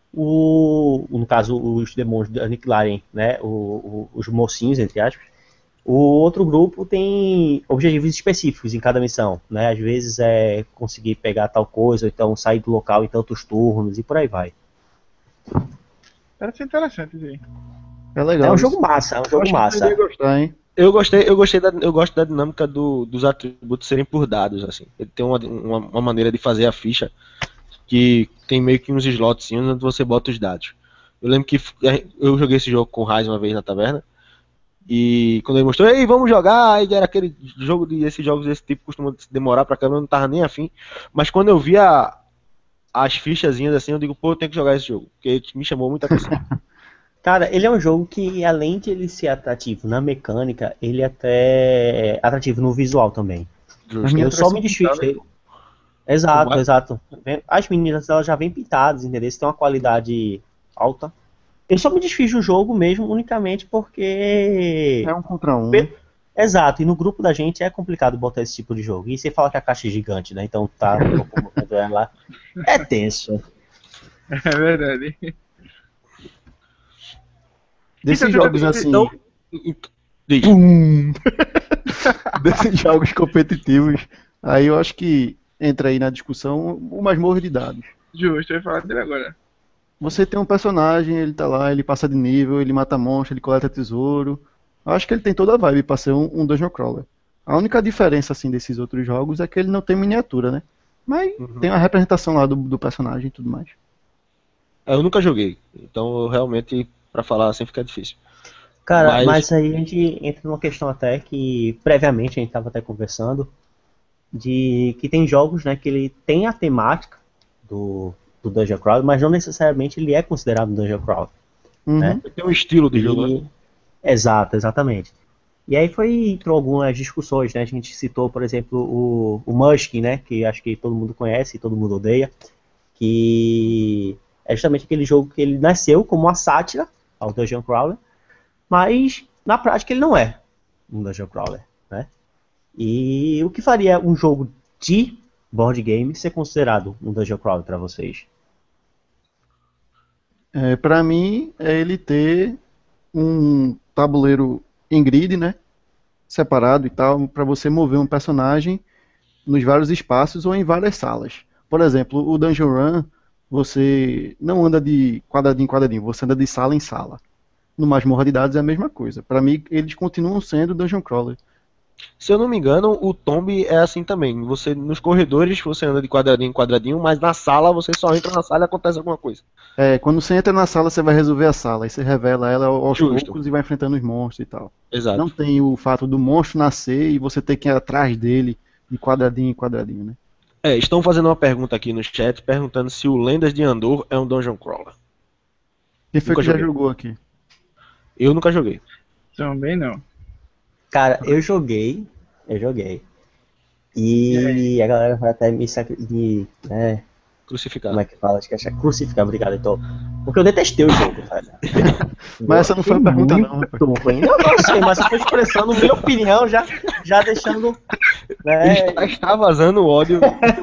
o, no caso os demônios aniquilarem, né, o, o, os mocinhos, entre aspas, o outro grupo tem objetivos específicos em cada missão, né? Às vezes é conseguir pegar tal coisa, ou então sair do local em tantos turnos e por aí vai. Parece interessante isso aí. É legal. É um isso. jogo massa, é um Eu jogo acho que você massa. iria gostar, hein? Eu gostei, eu gostei da, eu gosto da dinâmica do- dos atributos serem por dados, assim. Ele tem uma, uma, uma maneira de fazer a ficha que tem meio que uns slots onde você bota os dados. Eu lembro que f- eu joguei esse jogo com o Raiz uma vez na taverna, e quando ele mostrou, ei, vamos jogar, aí era aquele jogo de esses jogos desse tipo costumam demorar pra caramba, eu não tava nem afim. Mas quando eu vi a- as fichazinhas assim, eu digo, pô, eu tenho que jogar esse jogo, porque me chamou muita atenção. Cara, ele é um jogo que, além de ele ser atrativo na mecânica, ele é até atrativo no visual também. Justo. Eu só me impressão desfiz pintada, dele. Exato, Vai- exato. As meninas elas já vêm pintadas, entendeu? Eles têm uma qualidade alta. Eu só me desfiz do jogo mesmo unicamente porque. É um contra um. Pe- Exato, e no grupo da gente é complicado botar esse tipo de jogo. E você fala que a caixa é gigante, né? Então tá locomovendo ela lá. É tenso. É verdade. Desses Então, jogos assim. Então, diz. Pum! Desses jogos competitivos, aí eu acho que entra aí na discussão o Masmorra de Dados. Justo, eu ia falar dele agora. Você tem um personagem, ele tá lá, ele passa de nível, ele mata monstro, ele coleta tesouro. Eu acho que ele tem toda a vibe pra ser um, um Dungeon Crawler. A única diferença, assim, desses outros jogos é que ele não tem miniatura, né? Mas Uhum. tem a representação lá do, do personagem e tudo mais. Eu nunca joguei, então eu realmente, pra falar assim, fica difícil. Cara, Mas- mas aí a gente entra numa questão até que previamente a gente tava até conversando de que tem jogos, né, que ele tem a temática do, do Dungeon Crawl, mas não necessariamente ele é considerado um Dungeon Crawl. Uhum. né? Tem um estilo de jogo, né? E... Exato, exatamente. E aí foi, entrou algumas discussões, né? A gente citou, por exemplo, o, o Munchkin, né? Que acho que todo mundo conhece e todo mundo odeia. Que é justamente aquele jogo que ele nasceu como uma sátira ao Dungeon Crawler, mas na prática ele não é um Dungeon Crawler, né? E o que faria um jogo de board game ser considerado um Dungeon Crawler para vocês? É, para mim, é ele ter um tabuleiro em grid, né? Separado e tal, para você mover um personagem nos vários espaços ou em várias salas. Por exemplo, o Dungeon Run, você não anda de quadradinho em quadradinho, você anda de sala em sala. No Masmorra de Dados é a mesma coisa. Para mim, eles continuam sendo Dungeon Crawler. Se eu não me engano, o Tomb é assim também. Você nos corredores você anda de quadradinho em quadradinho, mas na sala você só entra na sala e acontece alguma coisa. É, quando você entra na sala, você vai resolver a sala. Aí você revela ela aos Justo. poucos e vai enfrentando os monstros e tal. Exato. Não tem o fato do monstro nascer e você ter que ir atrás dele de quadradinho em quadradinho, né? É, estão fazendo uma pergunta aqui no chat perguntando se o Lendas de Andor é um Dungeon Crawler. Quem foi Nunca que já joguei. jogou aqui? Eu nunca joguei. Também não. Cara, eu joguei, eu joguei. E a galera vai até me, sacri- me né, Crucificado. como é que fala? Acho que é crucificar, obrigado, então. Porque eu detestei o jogo, velho. Mas essa não foi a pergunta, não, rapaz. Muito ruim. Eu não sei, mas eu tô expressando minha opinião, já, já deixando. né, Está, está vazando o ódio.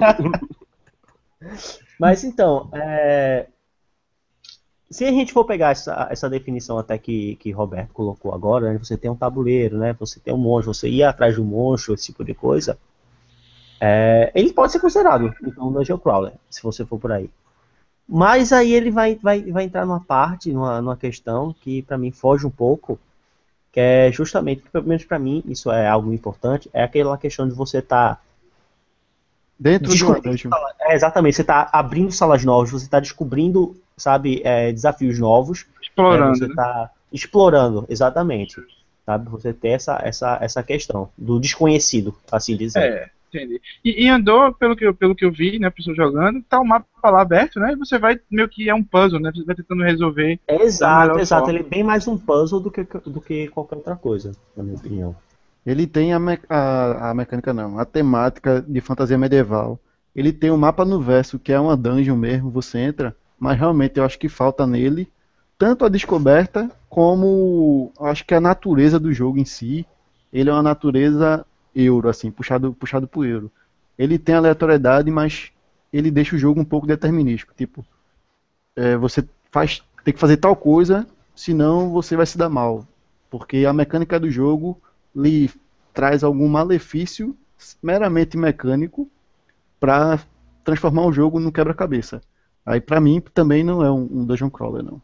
Mas então, é, se a gente for pegar essa, essa definição até que, que Roberto colocou agora, né, você tem um tabuleiro, né, você tem um monstro, você ir atrás do monstro, esse tipo de coisa, é, ele pode ser considerado então, um Dungeon Crawler, se você for por aí. Mas aí ele vai, vai, vai entrar numa parte, numa, numa questão que para mim foge um pouco, que é justamente, pelo menos para mim, isso é algo importante, é aquela questão de você estar Dentro de uma descobrindo dungeon. sala- é, exatamente, você está abrindo salas novas, você está descobrindo, sabe, é, desafios novos, né, Explorando, você né? está explorando, exatamente, sabe, você ter essa, essa, essa questão do desconhecido, assim dizer. É, entendi. E, e andou, pelo que, eu, pelo que eu vi, né, a pessoa jogando, tá o mapa lá aberto, né? E você vai, meio que é um puzzle, né? Você vai tentando resolver da Exato, melhor exato, forma. ele é bem mais um puzzle do que, do que qualquer outra coisa, na minha opinião. Ele tem a, me- a, a mecânica, não, a temática de fantasia medieval. Ele tem o mapa no verso, que é uma dungeon mesmo, você entra, mas realmente eu acho que falta nele tanto a descoberta como eu acho que a natureza do jogo em si. Ele é uma natureza euro, assim, puxado, puxado pro euro. Ele tem aleatoriedade, mas ele deixa o jogo um pouco determinístico. Tipo, é, você faz, tem que fazer tal coisa, senão você vai se dar mal. Porque a mecânica do jogo lhe traz algum malefício meramente mecânico para transformar o jogo num quebra-cabeça. Aí pra mim também não é um, um dungeon crawler, não.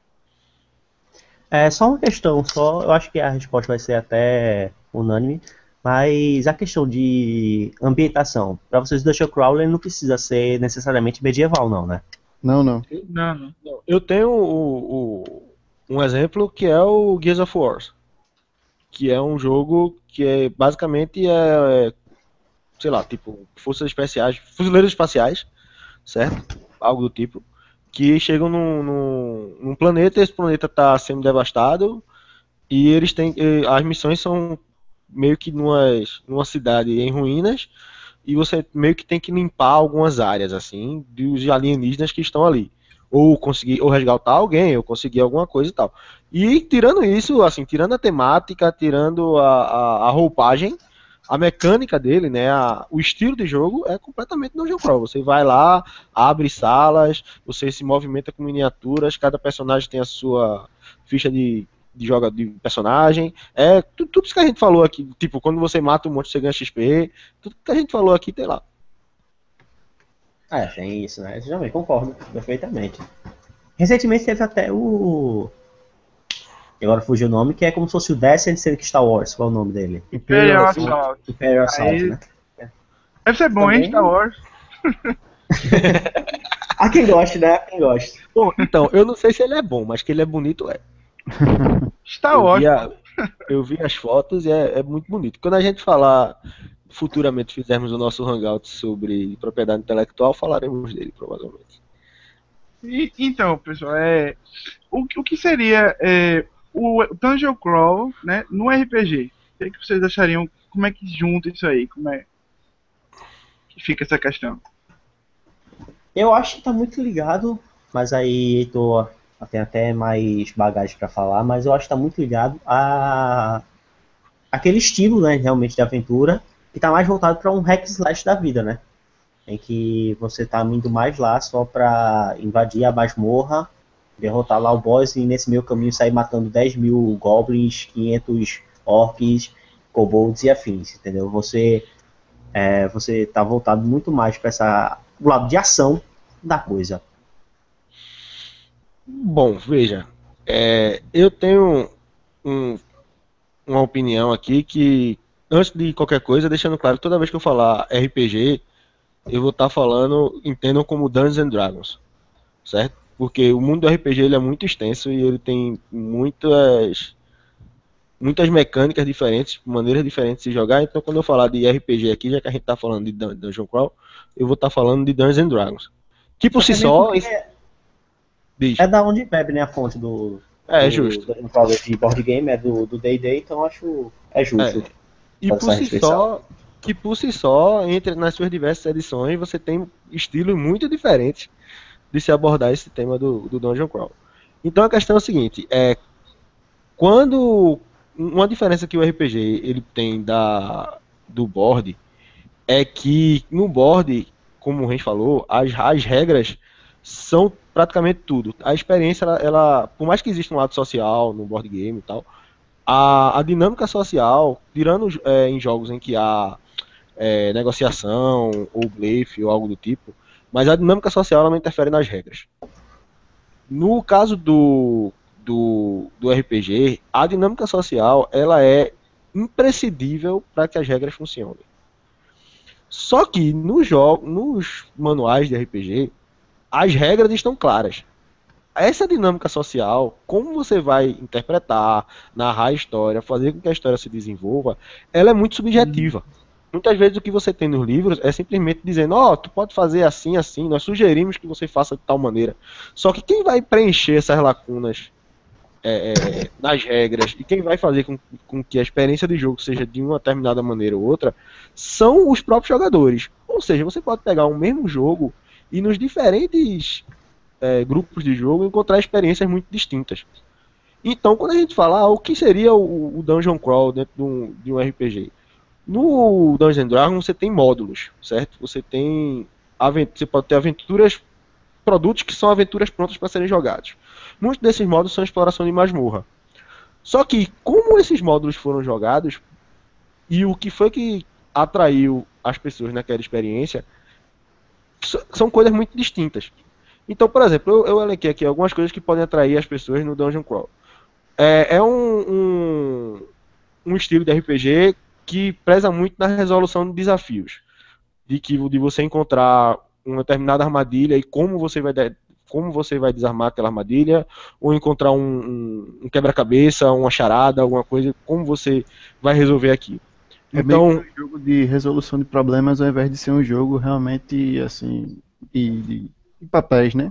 É só uma questão, só, eu acho que a resposta vai ser até unânime, mas a questão de ambientação, para vocês o Dungeon Crawler não precisa ser necessariamente medieval não, né? Não, não. Não, não. Não, eu tenho o- o- um exemplo que é o Gears of War, que é um jogo que é basicamente é, é, sei lá, tipo forças especiais, fuzileiros espaciais, certo? Algo do tipo, que chegam num, num, num planeta, esse planeta está sendo devastado e eles têm, eh, as missões são meio que numas, numa cidade em ruínas e você meio que tem que limpar algumas áreas assim dos alienígenas que estão ali, ou conseguir ou resgatar alguém, ou conseguir alguma coisa e tal. E tirando isso, assim, tirando a temática, tirando a, a, a roupagem, a mecânica dele, né, a, o estilo de jogo é completamente Dungeon Crawl. Você vai lá, abre salas, você se movimenta com miniaturas, cada personagem tem a sua ficha de, de joga de personagem. É tudo, tudo isso que a gente falou aqui, tipo, quando você mata um monstro você ganha X P, tudo que a gente falou aqui tem lá. É, tem isso, né? Eu também concordo perfeitamente. Recentemente teve até o E agora fugiu o nome, que é como se fosse o Descent, sendo que Star Wars. Qual é o nome dele? Imperial Assault. Assault. Imperial Assault, Aí- né? Deve ser bom, hein, Também- Star Wars. Há quem goste, né? Há quem goste. Bom, então, eu não sei se ele é bom, mas que ele é bonito é. Star Eu Wars. vi, a- eu vi as fotos e é, é muito bonito. Quando a gente falar, futuramente fizermos o nosso hangout sobre propriedade intelectual, falaremos dele, provavelmente. E- então, pessoal, é, o, que- o que seria é, o Dungeon Crawl, né, no R P G? O que, é que vocês achariam? Como é que junta isso aí? Como é que fica essa questão? Eu acho que tá muito ligado, mas aí tô, tem até mais bagagem pra falar, mas eu acho que tá muito ligado a aquele estilo, né, realmente de aventura, que tá mais voltado para um hack and slash da vida, né? Em que você tá indo mais lá só pra invadir a masmorra, derrotar lá o boss e nesse meio caminho sair matando dez mil goblins, quinhentos orcs, kobolds e afins, entendeu? Você é, você tá voltado muito mais para essa o lado de ação da coisa. Bom, veja, é, eu tenho um- uma opinião aqui que, antes de qualquer coisa, deixando claro, toda vez que eu falar R P G, eu vou estar falando, entendam como Dungeons and Dragons, certo? Porque o mundo do R P G ele é muito extenso e ele tem muitas muitas mecânicas diferentes, maneiras diferentes de se jogar. Então, quando eu falar de R P G aqui, já que a gente está falando de Dun- Dungeon Crawl, eu vou estar falando de Dungeons and Dragons, que por si Também só porque diz, é da onde bebe, né, a fonte do, é do, justo. do Crawler de board game, é do do D and D, então acho é justo. E Fazer por essa si restrição. só, que por si só, entre nas suas diversas edições, você tem estilos muito diferentes de se abordar esse tema do, do Dungeon Crawl. Então a questão é a seguinte, é quando uma diferença que o R P G ele tem da do board é que no board, como o Renz falou, as, as regras são praticamente tudo. A experiência, ela, ela, por mais que exista um lado social no board game e tal, a, a dinâmica social, tirando é, em jogos em que há é, negociação ou blefe ou algo do tipo, mas a dinâmica social ela não interfere nas regras. No caso do, do, do R P G, a dinâmica social ela é imprescindível para que as regras funcionem. Só que no jogo, nos manuais de R P G, as regras estão claras. Essa dinâmica social, como você vai interpretar, narrar a história, fazer com que a história se desenvolva, ela é muito subjetiva. Muitas vezes o que você tem nos livros é simplesmente dizendo, ó, oh, tu pode fazer assim, assim, nós sugerimos que você faça de tal maneira. Só que quem vai preencher essas lacunas é, é, nas regras e quem vai fazer com, com que a experiência de jogo seja de uma determinada maneira ou outra são os próprios jogadores. Ou seja, você pode pegar um mesmo jogo e nos diferentes é, grupos de jogo encontrar experiências muito distintas. Então, quando a gente fala ah, o que seria o, o Dungeon Crawl dentro de um, de um R P G, no Dungeons and Dragons você tem módulos, certo? Você tem você pode ter aventuras, produtos que são aventuras prontas para serem jogados. Muitos desses módulos são exploração de masmorra. Só que como esses módulos foram jogados e o que foi que atraiu as pessoas naquela experiência são coisas muito distintas. Então, por exemplo, eu, eu elenquei aqui algumas coisas que podem atrair as pessoas no Dungeon Crawl. É, é um, um, um estilo de R P G que preza muito na resolução de desafios. De, que, de você encontrar uma determinada armadilha e como você vai, de, como você vai desarmar aquela armadilha, ou encontrar um, um, um quebra-cabeça, uma charada, alguma coisa, como você vai resolver aquilo. É Então, meio que um jogo de resolução de problemas ao invés de ser um jogo realmente assim de, de, de papéis, né?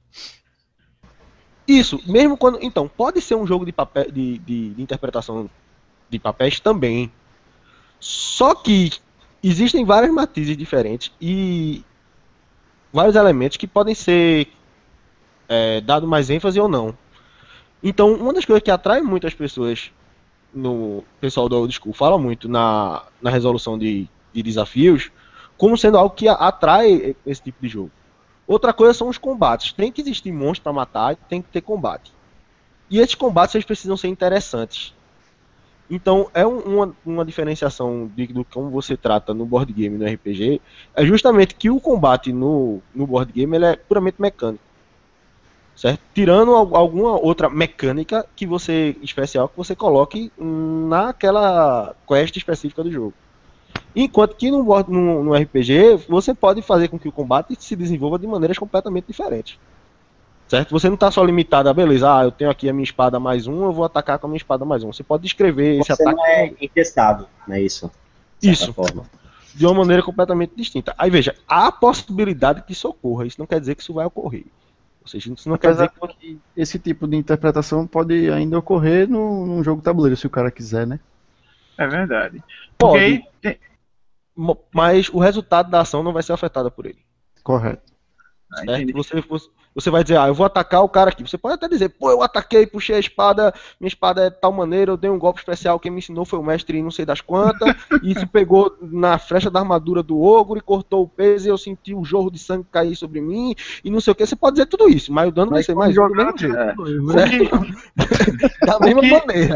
isso, mesmo quando. Então, pode ser um jogo de, papel, de, de, de interpretação de papéis também. Só que existem várias matizes diferentes e vários elementos que podem ser é, dado mais ênfase ou não. Então, uma das coisas que atrai muitas pessoas no pessoal do Old School fala muito na, na resolução de, de desafios como sendo algo que atrai esse tipo de jogo. Outra coisa são os combates. Tem que existir monstro para matar, tem que ter combate. E esses combates eles precisam ser interessantes. Então, é um, uma, uma diferenciação de, do como você trata no board game e no R P G, é justamente que o combate no, no board game ele é puramente mecânico. certo? Tirando al- alguma outra mecânica que você especial que você coloque naquela quest específica do jogo. Enquanto que no, board- no, no R P G você pode fazer com que o combate se desenvolva de maneiras completamente diferentes. Certo? Você não está só limitado a, beleza, ah, eu tenho aqui a minha espada mais um, eu vou atacar com a minha espada mais um. Você pode descrever esse Você ataque não é intestado, não é isso? De certa Isso. forma. de uma maneira completamente distinta. Aí veja, há a possibilidade que isso ocorra, isso não quer dizer que isso vai ocorrer. Ou seja, isso não quer dizer Apesar que esse tipo de interpretação pode ainda ocorrer no, num jogo tabuleiro, se o cara quiser, né? É verdade. Pode. Porque aí tem- Mo- mas o resultado da ação não vai ser afetado por ele. Correto. Ah, Certo? entendi. Você, você, você vai dizer, ah, eu vou atacar o cara aqui. Você pode até dizer, pô, eu ataquei, puxei a espada, minha espada é de tal maneira, eu dei um golpe especial, quem me ensinou foi o mestre não sei das quantas, e isso pegou na flecha da armadura do ogro e cortou o peso e eu senti o jorro de sangue cair sobre mim, e não sei o que. Você pode dizer tudo isso, mas o dano vai Mas ser como mais um do jogar, mesmo jeito. É. O Certo? que, Da O mesma que- maneira.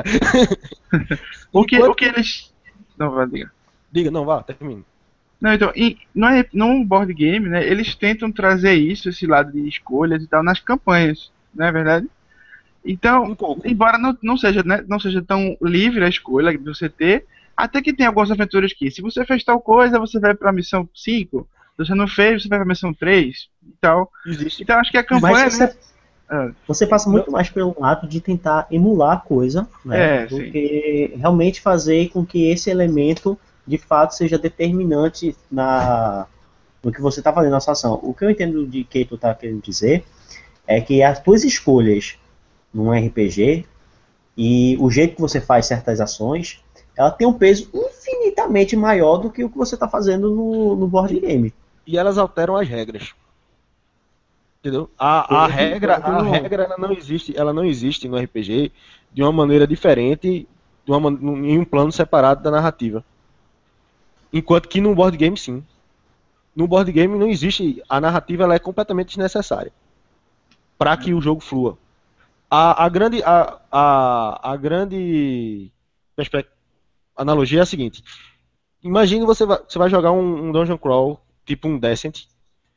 o que, Enquanto- o que eles. Não, vai ligar. Diga, não, vá, termine. Não, então, em, no, R- no board game, né, eles tentam trazer isso, esse lado de escolhas e tal, nas campanhas, não é verdade? Então, Um pouco. embora não, não, seja, né, não seja tão livre a escolha de você ter, até que tem algumas aventuras que, se você fez tal coisa, você vai pra missão cinco, se você não fez, você vai pra missão três e tal. Existe. Então, acho que a campanha. Mas você, Ah, você passa muito mais pelo ato de tentar emular a coisa, né? É, do sim. que realmente fazer com que esse elemento de fato seja determinante na, no que você está fazendo na sua ação. O que eu entendo de que tu está querendo dizer é que as tuas escolhas num R P G e o jeito que você faz certas ações, ela tem um peso infinitamente maior do que o que você está fazendo no, no board game. E elas alteram as regras. Entendeu? A, a Uhum, regra, a uhum. regra ela não existe, ela não existe no R P G de uma maneira diferente, de uma, man- em um plano separado da narrativa. Enquanto que no board game sim. No board game não existe, a narrativa ela é completamente desnecessária para que o jogo flua. A, a grande a, a, a grande perspe- analogia é a seguinte: imagine você vai, você vai jogar um, um dungeon crawl tipo um Descent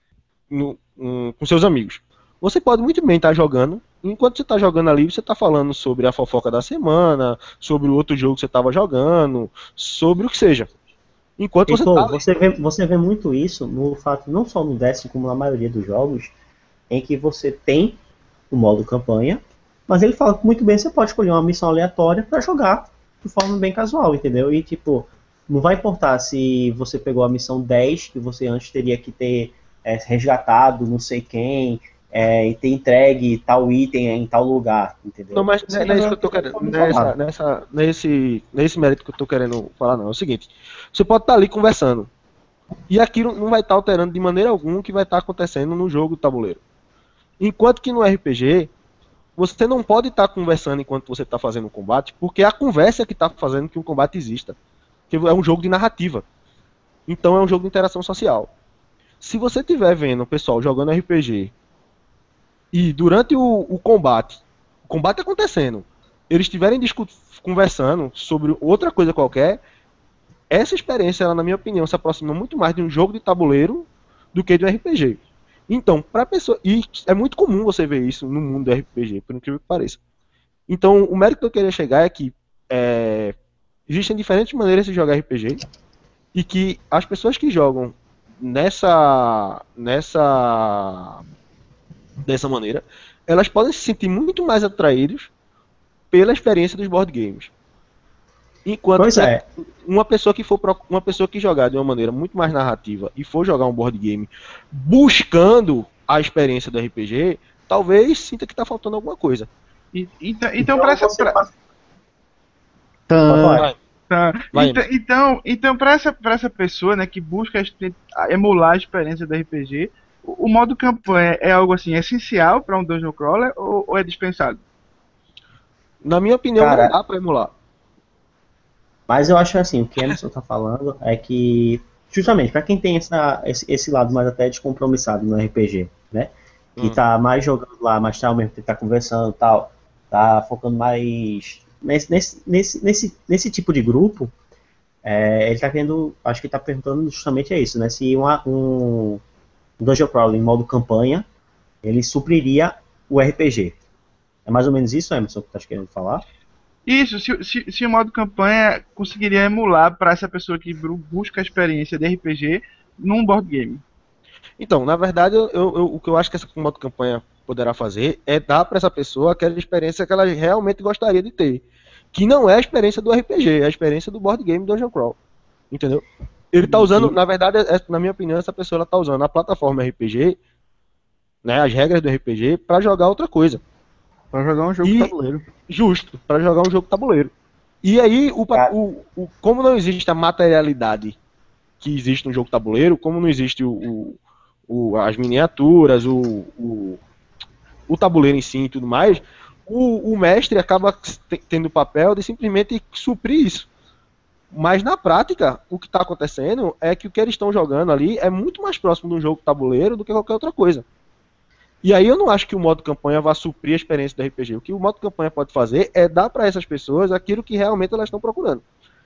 no- um- com seus amigos. Você pode muito bem estar jogando, e enquanto você está jogando ali, você está falando sobre a fofoca da semana, sobre o outro jogo que você estava jogando, sobre o que seja. Enquanto você Heitor, está você vê, você vê muito isso no fato, não só no Destiny, como na maioria dos jogos, em que você tem o modo campanha, mas ele fala que muito bem você pode escolher uma missão aleatória para jogar de forma bem casual, entendeu? E tipo, não vai importar se você pegou a missão dez, que você antes teria que ter é, resgatado não sei quem, é, e ter entregue tal item em tal lugar, entendeu? Não, mas Você não é isso que eu tô vai- querendo. vai- Nessa, nessa, nesse, nesse mérito que eu tô querendo falar, não. É o seguinte: você pode estar ali conversando. E aquilo não vai estar alterando de maneira alguma o que vai estar acontecendo no jogo do tabuleiro. Enquanto que no R P G, você não pode estar conversando enquanto você está fazendo um combate, porque é a conversa que está fazendo que um combate exista. Que é um jogo de narrativa. Então é um jogo de interação social. Se você estiver vendo o pessoal jogando R P G e durante o, o combate, o combate acontecendo, eles estiverem discu- conversando sobre outra coisa qualquer, essa experiência, ela, na minha opinião, se aproxima muito mais de um jogo de tabuleiro do que de um R P G. Então, para pessoa, e é muito comum você ver isso no mundo do R P G, por incrível que pareça. Então, o mérito que eu queria chegar é que é, existem diferentes maneiras de jogar R P G e que as pessoas que jogam nessa nessa dessa maneira, elas podem se sentir muito mais atraídos pela experiência dos board games. Enquanto Pois que é. uma pessoa que for pro- uma pessoa que jogar de uma maneira muito mais narrativa e for jogar um board game buscando a experiência do R P G, talvez sinta que está faltando alguma coisa. e- então, então para essa. você pra- passa- Tá, Vai. Tá. Vai, Então, então, então para essa, pra essa pessoa, né, que busca este- emular a experiência do R P G, o, o modo campanha é algo assim essencial para um dungeon crawler ou, ou é dispensado? Na minha opinião, Cara, não dá para emular. Mas eu acho assim, o que Emerson tá falando é que, justamente, para quem tem essa, esse, esse lado mais até descompromissado no R P G, né? Que Hum. tá mais jogando lá, mas tá ao mesmo tempo tá conversando e tal, tá focando mais nesse, nesse, nesse, nesse, nesse tipo de grupo, é, ele tá querendo, acho que tá perguntando justamente é isso, né? Se uma, um Dungeon Crawler em modo campanha, ele supriria o R P G. É mais ou menos isso, Emerson, que tu tá querendo falar? Isso, se, se, se o modo campanha conseguiria emular para essa pessoa que bru- busca a experiência de R P G num board game. Então, na verdade, eu, eu- o que eu acho que essa modo campanha poderá fazer é dar para essa pessoa aquela experiência que ela realmente gostaria de ter. Que não é a experiência do R P G, é a experiência do board game Dungeon Crawl. Entendeu? Ele tá usando, na verdade, é- na minha opinião, essa pessoa ela tá usando a plataforma R P G, né, as regras do R P G, para jogar outra coisa. Pra jogar um jogo E- de tabuleiro. Justo, para jogar um jogo tabuleiro. E aí, o, pa- Cara. o, o- como não existe a materialidade que existe no jogo tabuleiro, como não existe o, o- o- as miniaturas, o, o, o tabuleiro em si e tudo mais, o, o mestre acaba te- tendo o papel de simplesmente suprir isso. Mas na prática, o que está acontecendo é que o que eles estão jogando ali é muito mais próximo de um jogo tabuleiro do que qualquer outra coisa. E aí eu não acho que o modo campanha vá suprir a experiência do R P G. O que o modo campanha pode fazer é dar para essas pessoas aquilo que realmente elas estão procurando.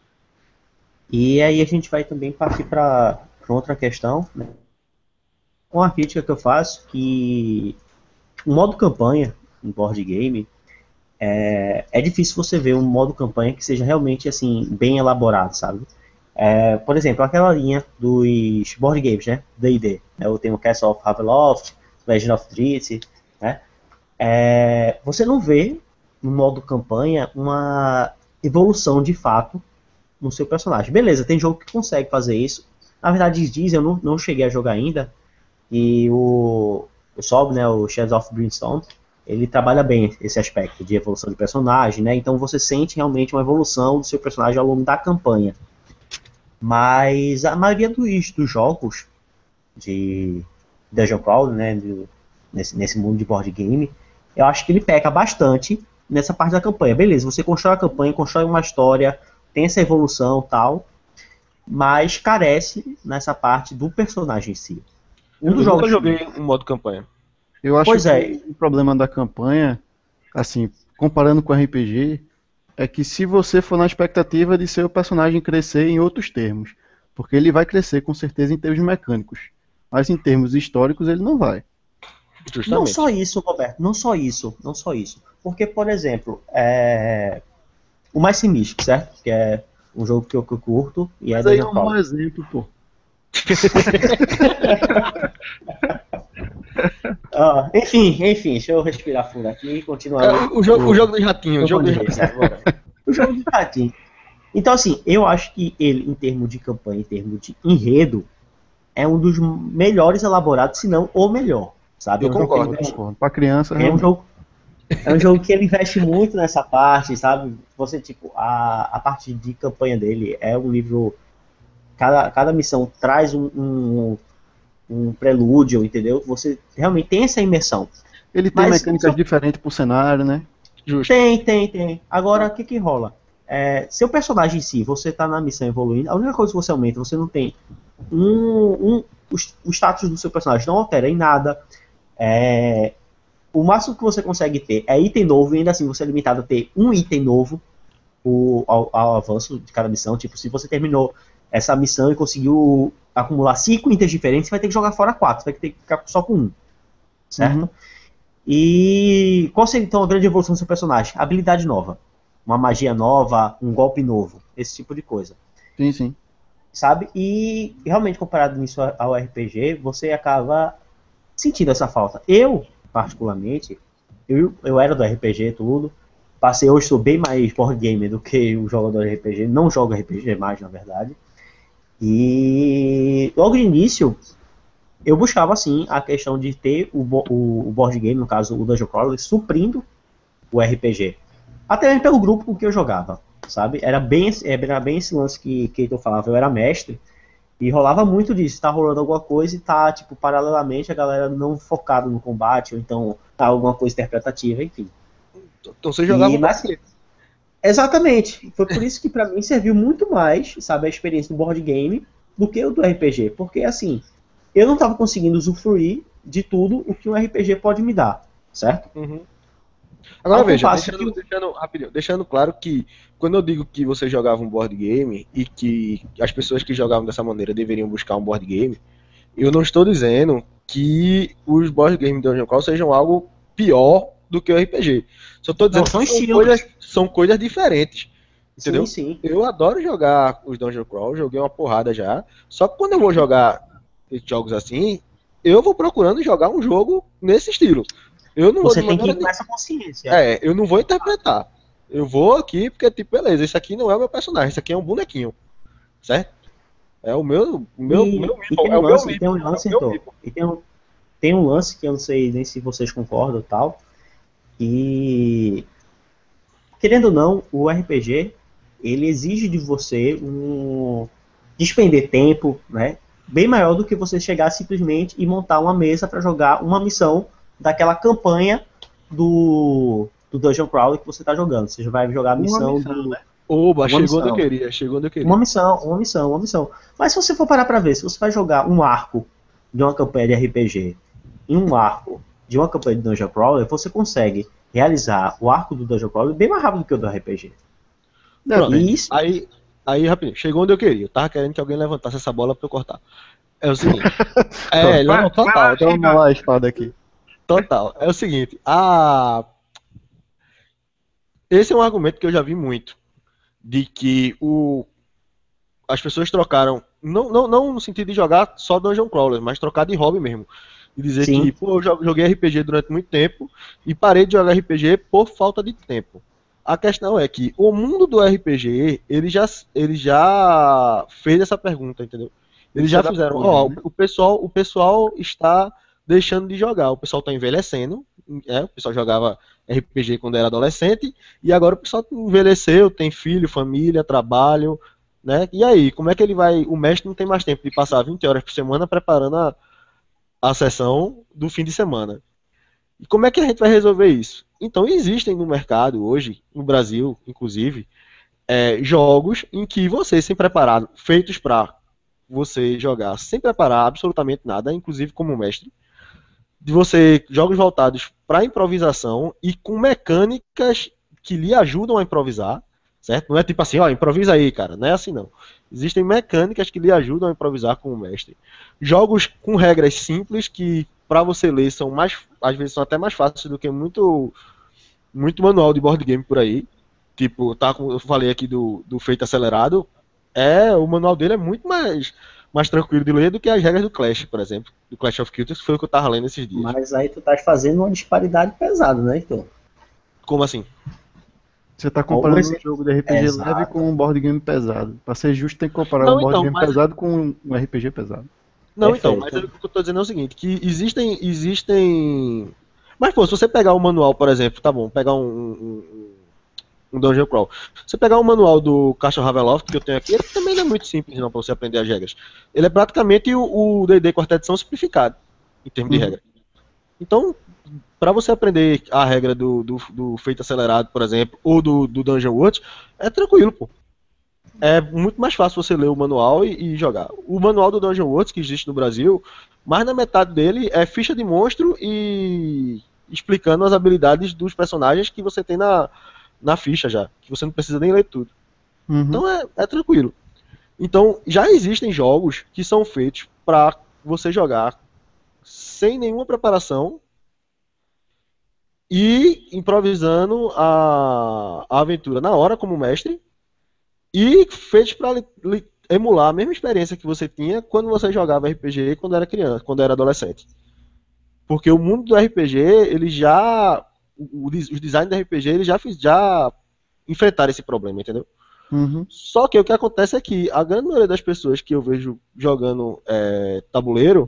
E aí a gente vai também partir para outra questão, né? Uma crítica que eu faço que o modo campanha em board game é, é difícil você ver um modo campanha que seja realmente assim bem elaborado, sabe? É, por exemplo, aquela linha dos board games, né? D e D. Né? Eu tenho o Castle of Ravenloft, Legend of Drizzt, né? É, você não vê no modo campanha uma evolução de fato no seu personagem. Beleza, tem jogo que consegue fazer isso. Na verdade, diz, eu não, não cheguei a jogar ainda. E o, o Sob, né, o Shadows of Brimstone, ele trabalha bem esse aspecto de evolução de personagem, né? Então você sente realmente uma evolução do seu personagem ao longo da campanha. Mas a maioria dos, dos jogos de Dungeon Crawl, né, do, nesse, nesse mundo de board game, eu acho que ele peca bastante nessa parte da campanha. Beleza, você constrói a campanha, constrói uma história, tem essa evolução e tal, mas carece nessa parte do personagem em si. Um Eu dos nunca jogos joguei um modo campanha. Eu acho Pois que é. o problema da campanha, assim, comparando com o R P G, é que se você for na expectativa de seu personagem crescer em outros termos, porque ele vai crescer com certeza em termos mecânicos, mas em termos históricos ele não vai. Justamente. Não só isso, Roberto, não só isso, não só isso. Porque, por exemplo, é... o Mais Místico, certo? Que é um jogo que eu, que eu curto e é Mas aí é Dungeon um Crawl. mau exemplo, pô. Ah, enfim, enfim, deixa eu respirar fundo aqui e continuar. É, o, jogo, o jogo do ratinho, o o jogo do ponto de ratinho. vista, bora. O jogo do ratinho. Então, assim, eu acho que ele, em termos de campanha, em termos de enredo, é um dos melhores elaborados, se não o melhor, sabe? Eu É um jogo que concordo, ele investe- Concordo. Pra criança, É um realmente. jogo, é um jogo que ele investe muito nessa parte, sabe? Você, tipo, a, a parte de campanha dele é um livro. Cada, cada missão traz um, um, um prelúdio, entendeu? Você realmente tem essa imersão. Ele tem Mas mecânicas só- diferentes pro cenário, né? Justo. Tem, tem, tem. Agora, o que que rola? É, seu personagem em si, você tá na missão evoluindo, a única coisa que você aumenta, você não tem um, um o, o status do seu personagem não altera em nada. É, o máximo que você consegue ter é item novo, e ainda assim você é limitado a ter um item novo o, ao, ao avanço de cada missão. Tipo, se você terminou essa missão e conseguiu acumular cinco itens diferentes, você vai ter que jogar fora quatro, você vai ter que ficar só com um. Certo? Uhum. E qual seria então a grande evolução do seu personagem? Habilidade nova. Uma magia nova, um golpe novo. Esse tipo de coisa. Sim, sim. Sabe? E realmente, comparado nisso ao R P G, você acaba sentindo essa falta. Eu, particularmente, eu, eu era do R P G tudo. Passei hoje, sou bem mais board gamer do que o jogador de R P G. Não jogo R P G mais, na verdade. E logo de início, eu buscava assim a questão de ter o, bo- o, o board game, no caso o Dungeon Crawler, suprindo o R P G. Até mesmo pelo grupo com que eu jogava, sabe? Era bem, esse- era bem esse lance que que eu falava, eu era mestre, e rolava muito disso, tá rolando alguma coisa e tá, tipo, paralelamente a galera não focada no combate, ou então tá alguma coisa interpretativa, enfim. Então você jogava E, um mas- basquete. Exatamente. Foi por isso que pra mim serviu muito mais, sabe, a experiência do board game do que o do R P G. Porque, assim, eu não tava conseguindo usufruir de tudo o que um R P G pode me dar, certo? Uhum. Agora Ao veja, compasso deixando, que- deixando, rapidinho, deixando claro que quando eu digo que você jogava um board game e que as pessoas que jogavam dessa maneira deveriam buscar um board game, eu não estou dizendo que os board games de Dungeon Crawl sejam algo pior do que o R P G. Só tô dizendo Não, são que são estilos. coisas, são coisas diferentes. Entendeu? Sim, sim. Eu adoro jogar os Dungeon Crawl, joguei uma porrada já. Só que quando eu vou jogar jogos assim, eu vou procurando jogar um jogo nesse estilo. Eu não Você vou de tem que ir maneira com nenhuma- essa consciência. É, eu não vou interpretar. Eu vou aqui porque, tipo, beleza, esse aqui não é o meu personagem, esse aqui é um bonequinho. Certo? É o meu. O meu, E, meu e tem é um o meu lance, e meeple, tem um é o lance, meu Heitor, meeple. e tem um, tem um lance que eu não sei nem se vocês concordam e tal, que, querendo ou não, o R P G, ele exige de você um despender tempo, né, bem maior do que você chegar simplesmente e montar uma mesa para jogar uma missão daquela campanha do, do Dungeon Crawl que você está jogando. Você vai jogar a Uma missão, missão, do... né? Oba, Uma chegou onde eu missão. queria, chegou onde eu queria. Uma missão, uma missão, uma missão. Mas se você for parar pra ver, se você vai jogar um arco de uma campanha de R P G e um arco de uma campanha de Dungeon Crawler, você consegue realizar o arco do Dungeon Crawler bem mais rápido que o do R P G. Pronto. E isso, Aí, aí, rapidinho, chegou onde eu queria. Eu tava querendo que alguém levantasse essa bola pra eu cortar. É o seguinte. é, não, vai- vai total, lá. Toma lá a espada aqui. total. É o seguinte, a... esse é um argumento que eu já vi muito. De que o... as pessoas trocaram, não, não, não no sentido de jogar só Dungeon Crawler, mas trocar de hobby mesmo. E dizer Sim. que, pô, eu jo- joguei R P G durante muito tempo e parei de jogar R P G por falta de tempo. A questão é que o mundo do R P G, ele já, ele já fez essa pergunta, entendeu? Eles já Se fizeram, adaptou, ó, né? o pessoal, o pessoal está deixando de jogar, o pessoal está envelhecendo, é, o pessoal jogava R P G quando era adolescente, e agora o pessoal envelheceu, tem filho, família, trabalho, né? E aí, como é que ele vai, o mestre não tem mais tempo de passar vinte horas por semana preparando a, a sessão do fim de semana. E como é que a gente vai resolver isso? Então, existem no mercado hoje, no Brasil, inclusive, é, jogos em que você, sem preparar, feitos para você jogar sem preparar absolutamente nada, inclusive como mestre, de você jogos voltados para improvisação e com mecânicas que lhe ajudam a improvisar, certo? Não é tipo assim, ó, improvisa aí, cara, não é assim não. Existem mecânicas que lhe ajudam a improvisar como mestre. Jogos com regras simples que para você ler são mais, às vezes são até mais fáceis do que muito muito manual de board game por aí. Tipo, tá, como eu falei aqui do, do Feito Acelerado, é, o manual dele é muito mais, mais tranquilo de ler do que as regras do Clash, por exemplo. Do Clash of Cultures, que foi o que eu tava lendo esses dias. mas aí tu estás fazendo uma disparidade pesada, né, então? Como assim? Você tá comparando Alguns- um jogo de R P G Exato. leve com um board game pesado. Pra ser justo, tem que comparar Não, um board então, game mas- pesado com um R P G pesado. Não, Perfeito. então, mas o que eu tô dizendo é o seguinte, que existem, existem... Mas, pô, se você pegar o manual, por exemplo, tá bom, pegar um, um, um Dungeon Crawl. Se você pegar o manual do Castro Ravenloft, que eu tenho aqui, ele também não é muito simples não, pra você aprender as regras. Ele é praticamente o D e D quarta edição simplificado, em termos de Uhum. regra. Então, para você aprender a regra do, do, do Feito Acelerado, por exemplo, ou do, do Dungeon World, é tranquilo, pô. É muito mais fácil você ler o manual e, e jogar. O manual do Dungeon World, que existe no Brasil, mais da metade dele é ficha de monstro e explicando as habilidades dos personagens que você tem na, na ficha já, que você não precisa nem ler tudo. Uhum. Então é, é tranquilo. Então já existem jogos que são feitos para você jogar sem nenhuma preparação e improvisando a, a aventura na hora como mestre e feitos para emular a mesma experiência que você tinha quando você jogava R P G quando era criança, quando era adolescente. Porque o mundo do R P G, ele já o, os designs do R P G, eles já fiz, já enfrentaram esse problema, entendeu? Uhum. Só que o que acontece é que a grande maioria das pessoas que eu vejo jogando é, tabuleiro,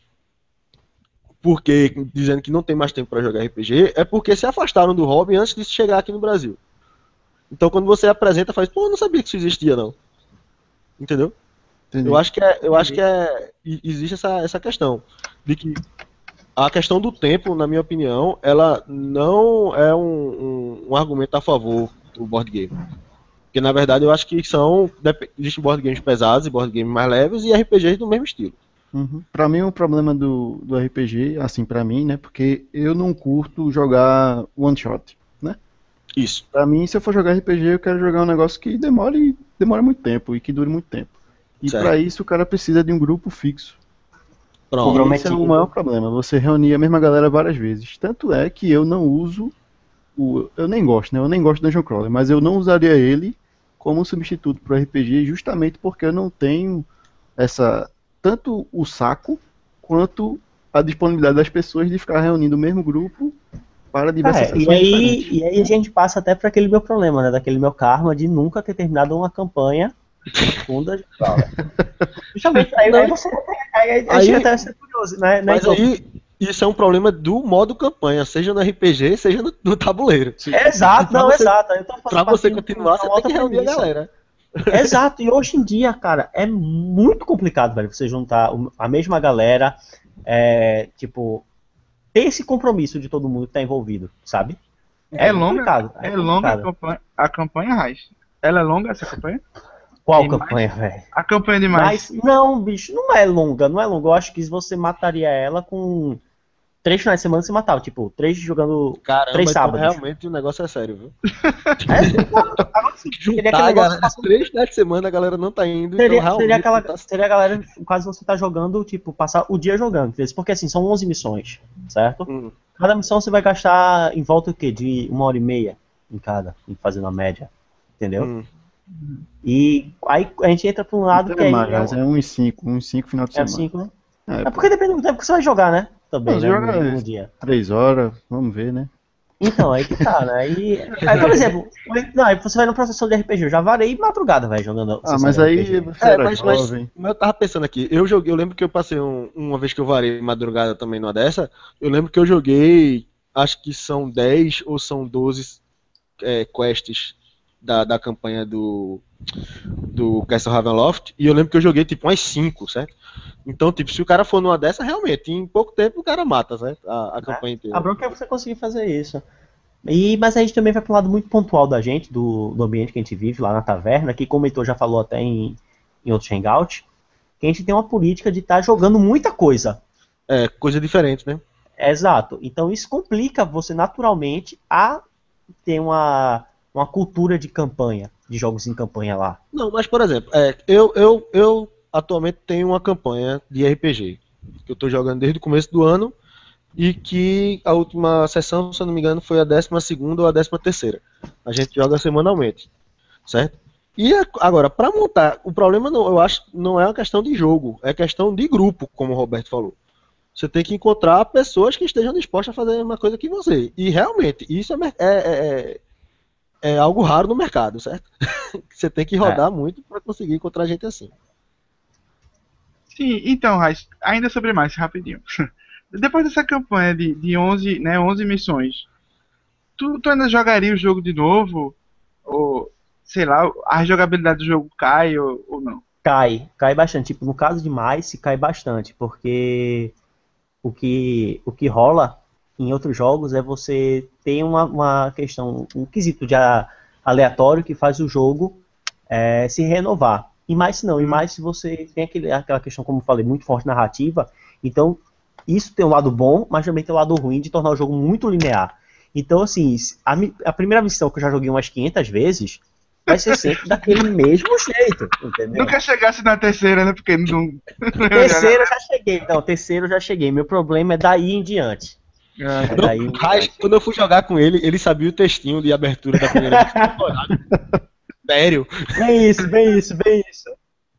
porque dizendo que não tem mais tempo para jogar R P G, é porque se afastaram do hobby antes de chegar aqui no Brasil. Então quando você apresenta, faz, pô, eu não sabia que isso existia não. Entendeu? Entendi. Eu acho que é, eu acho que é, existe essa, essa questão de que a questão do tempo, na minha opinião, ela não é um, um, um argumento a favor do board game. Porque na verdade eu acho que são, existem board games pesados e board games mais leves e R P Gs do mesmo estilo. Uhum. Pra mim, o problema do, do R P G, assim, pra mim, né, porque eu não curto jogar one shot, né? Isso. Pra mim, se eu for jogar R P G, eu quero jogar um negócio que demore, demore muito tempo e que dure muito tempo. E Certo. pra isso, o cara precisa de um grupo fixo. Pronto. Esse é o maior problema, você reunir a mesma galera várias vezes. Tanto é que eu não uso o. Eu nem gosto, né? Eu nem gosto do Dungeon Crawler, mas eu não usaria ele como substituto para R P G justamente porque eu não tenho essa. Tanto o saco quanto a disponibilidade das pessoas de ficar reunindo o mesmo grupo para diversas É, e, sessões aí, diferentes. e aí a gente passa até para aquele meu problema, né? Daquele meu karma de nunca ter terminado uma campanha com Dungeon Crawler. Justamente, aí, aí você. Aí, aí, Aí- chega até a ser curioso, né? né, Mas Heitor? aí, isso é um problema do modo campanha, seja no R P G, seja no, no tabuleiro. Exato, Pra não, você- exato. Eu tô falando Pra você partindo continuar, de você uma tem que outra reunir a premissa. galera. Exato, e hoje em dia, cara, é muito complicado, velho, você juntar o- a mesma galera, é, tipo, ter esse compromisso de todo mundo que tá envolvido, sabe? É longa, complicado, é longa a complicado. campanha, a campanha, Raiz. Ela é longa essa campanha? Qual Tem mais? campanha, velho? A campanha de mais. Mas, não, bicho, não é longa, não é longa. Eu acho que você mataria ela com três finais de semana você matava, tipo, três jogando Caramba, três então sábados. realmente o negócio é sério, viu? É, agora sim, seria Juntar aquele a negócio galera, passando- três finais de semana a galera não tá indo, Seria, então realmente seria, aquela, tá- seria a galera, caso você tá jogando, tipo, passar o dia jogando. Porque assim, são onze missões, certo? Hum. Cada missão você vai gastar em volta do quê? De uma hora e meia em cada, em fazendo a média. Entendeu? Hum. E aí a gente entra pra um lado Então que é aí mais, é, é uns cinco, uns cinco final de é semana. cinco, né? É, É porque depende do tempo que você vai jogar, né? Também, Não, você né? joga no, no isso. dia. Três horas, vamos ver, né? Então, aí que tá, né? E, aí, por exemplo, não, aí você vai no professor de R P G, eu já varei madrugada, velho, jogando Ah, sessão mas de aí R P G. você É, era mas, mas jovem. mas eu tava pensando aqui, eu joguei, eu lembro que eu passei um- uma vez que eu varei madrugada também numa dessa, eu lembro que eu joguei, acho que são dez ou são doze é, quests da, da campanha do, do Castle Ravenloft, e eu lembro que eu joguei tipo umas cinco, certo? Então, tipo, se o cara for numa dessa, realmente, em pouco tempo o cara mata, certo? A, a campanha inteira. A bronca é você conseguir fazer isso. E, mas a gente também vai para um lado muito pontual da gente, do, do ambiente que a gente vive lá na taverna, que como o Heitor já falou até em, em outros hangouts, que a gente tem uma política de estar jogando muita coisa. É, coisa diferente, né? Exato. Então isso complica você naturalmente a ter uma, uma cultura de campanha, de jogos em campanha lá. Não, mas por exemplo, é, eu, eu, eu atualmente tenho uma campanha de R P G que eu tô jogando desde o começo do ano e que a última sessão, se eu não me engano, foi a décima segunda ou a décima terceira. A gente joga semanalmente, certo? E a- agora, para montar, o problema não, eu acho, não é uma questão de jogo, é questão de grupo, como o Roberto falou. Você tem que encontrar pessoas que estejam dispostas a fazer a mesma coisa que você. E realmente, isso é, mer- é, é- é- é algo raro no mercado, certo? Você tem que rodar muito para conseguir encontrar gente assim. Sim, então, Raiz, ainda sobre mais, rapidinho. Depois dessa campanha de, de onze, né, onze missões, tu, tu ainda jogaria o jogo de novo? Ou, sei lá, a jogabilidade do jogo cai ou, ou não? Cai, cai bastante. Tipo, no caso de Mice, cai bastante, porque o que, o que rola em outros jogos é você ter uma, uma questão, um quesito de a- aleatório que faz o jogo é, se renovar. Em Mice não, em Mice você tem aquele, aquela questão, como eu falei, muito forte narrativa, então isso tem um lado bom, mas também tem um lado ruim de tornar o jogo muito linear. Então, assim, a, mi- a primeira missão que eu já joguei umas quinhentas vezes vai ser sempre daquele mesmo jeito, entendeu? Nunca chegasse na terceira, né? Porque não. Terceiro eu já cheguei, não, terceiro eu já cheguei. Meu problema é daí em diante. Ah, É daí em Raiz, diante. quando eu fui jogar com ele, ele sabia o textinho de abertura da primeira missão. Sério? Bem isso, bem isso, bem isso.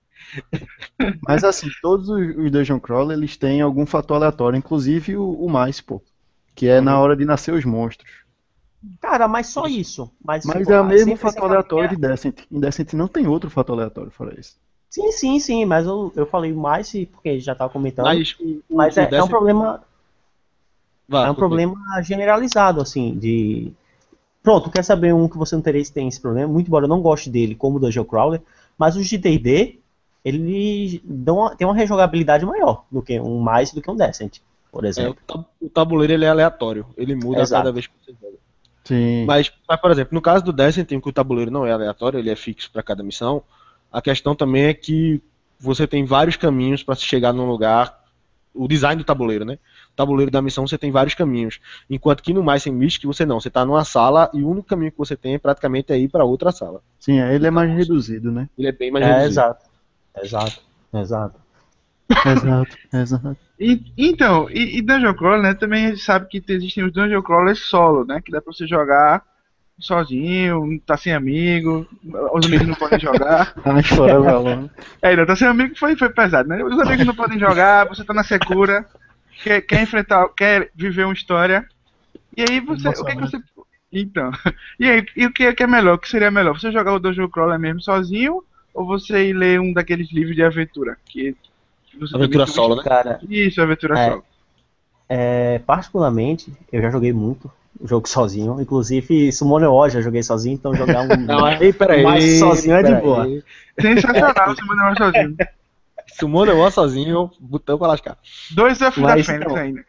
Mas assim, todos os, os Dungeon Crawler, eles têm algum fator aleatório, inclusive o, o mais, pô. Que é na hora de nascer os monstros. Cara, mas só isso. Mas, Mas tipo, é o mesmo sempre fator essa aleatório caminha- de Descent. Em Descent não tem outro fator aleatório fora isso. Sim, sim, sim, mas eu, eu falei mais porque a gente já tava comentando. Mas, Mas, o, o, é, o é um Descent- problema. Vá, É um continue. problema generalizado, assim, de. Pronto, quer saber um que você não teria tem esse problema? Muito embora eu não goste dele como Dungeon Crawler, mas os de D e D, eles dão uma, tem uma rejogabilidade maior do que um mais do que um Descent, por É, o, exemplo. tab- o tabuleiro ele é aleatório, ele muda a Exato. cada vez que você joga. Sim. Mas, mas, por exemplo, no caso do Descent, em que o tabuleiro não é aleatório, ele é fixo para cada missão, a questão também é que você tem vários caminhos para se chegar num lugar, o design do tabuleiro, né? O tabuleiro da missão você tem vários caminhos, enquanto que no Mice and Mystic você não, você está numa sala e o único caminho que você tem é praticamente é ir para outra sala. Sim, é, ele é mais reduzido, né? Ele é bem mais É, reduzido. exato. Exato. Exato. Exato, exato. E, então, e, e Dungeon Crawler, né? Também a gente sabe que existem os Dungeon Crawlers solo, né? Que dá pra você jogar sozinho, tá sem amigo, os amigos não podem jogar. Ai, fora balão. É, não, tá sem amigo foi, foi pesado, né? Os amigos não podem jogar, você tá na secura, quer, quer enfrentar, quer viver uma história. E aí você. O que é que você. Então. E aí, e o que é que é melhor? O que seria melhor? Você jogar o Dungeon Crawler mesmo sozinho? Ou você ir ler um daqueles livros de aventura? Que, que você Aventura também solo, né? Cara, Isso, aventura É. solo. é, particularmente, eu já joguei muito o jogo sozinho. Inclusive, Summoner War já joguei sozinho, então jogar um Não, aí, peraí. mais sozinho é de peraí. boa. Sensacional você mandar sozinho. Summoner War sozinho, botão pra lascar. Dois Elfos da Mas, Fênix então, ainda.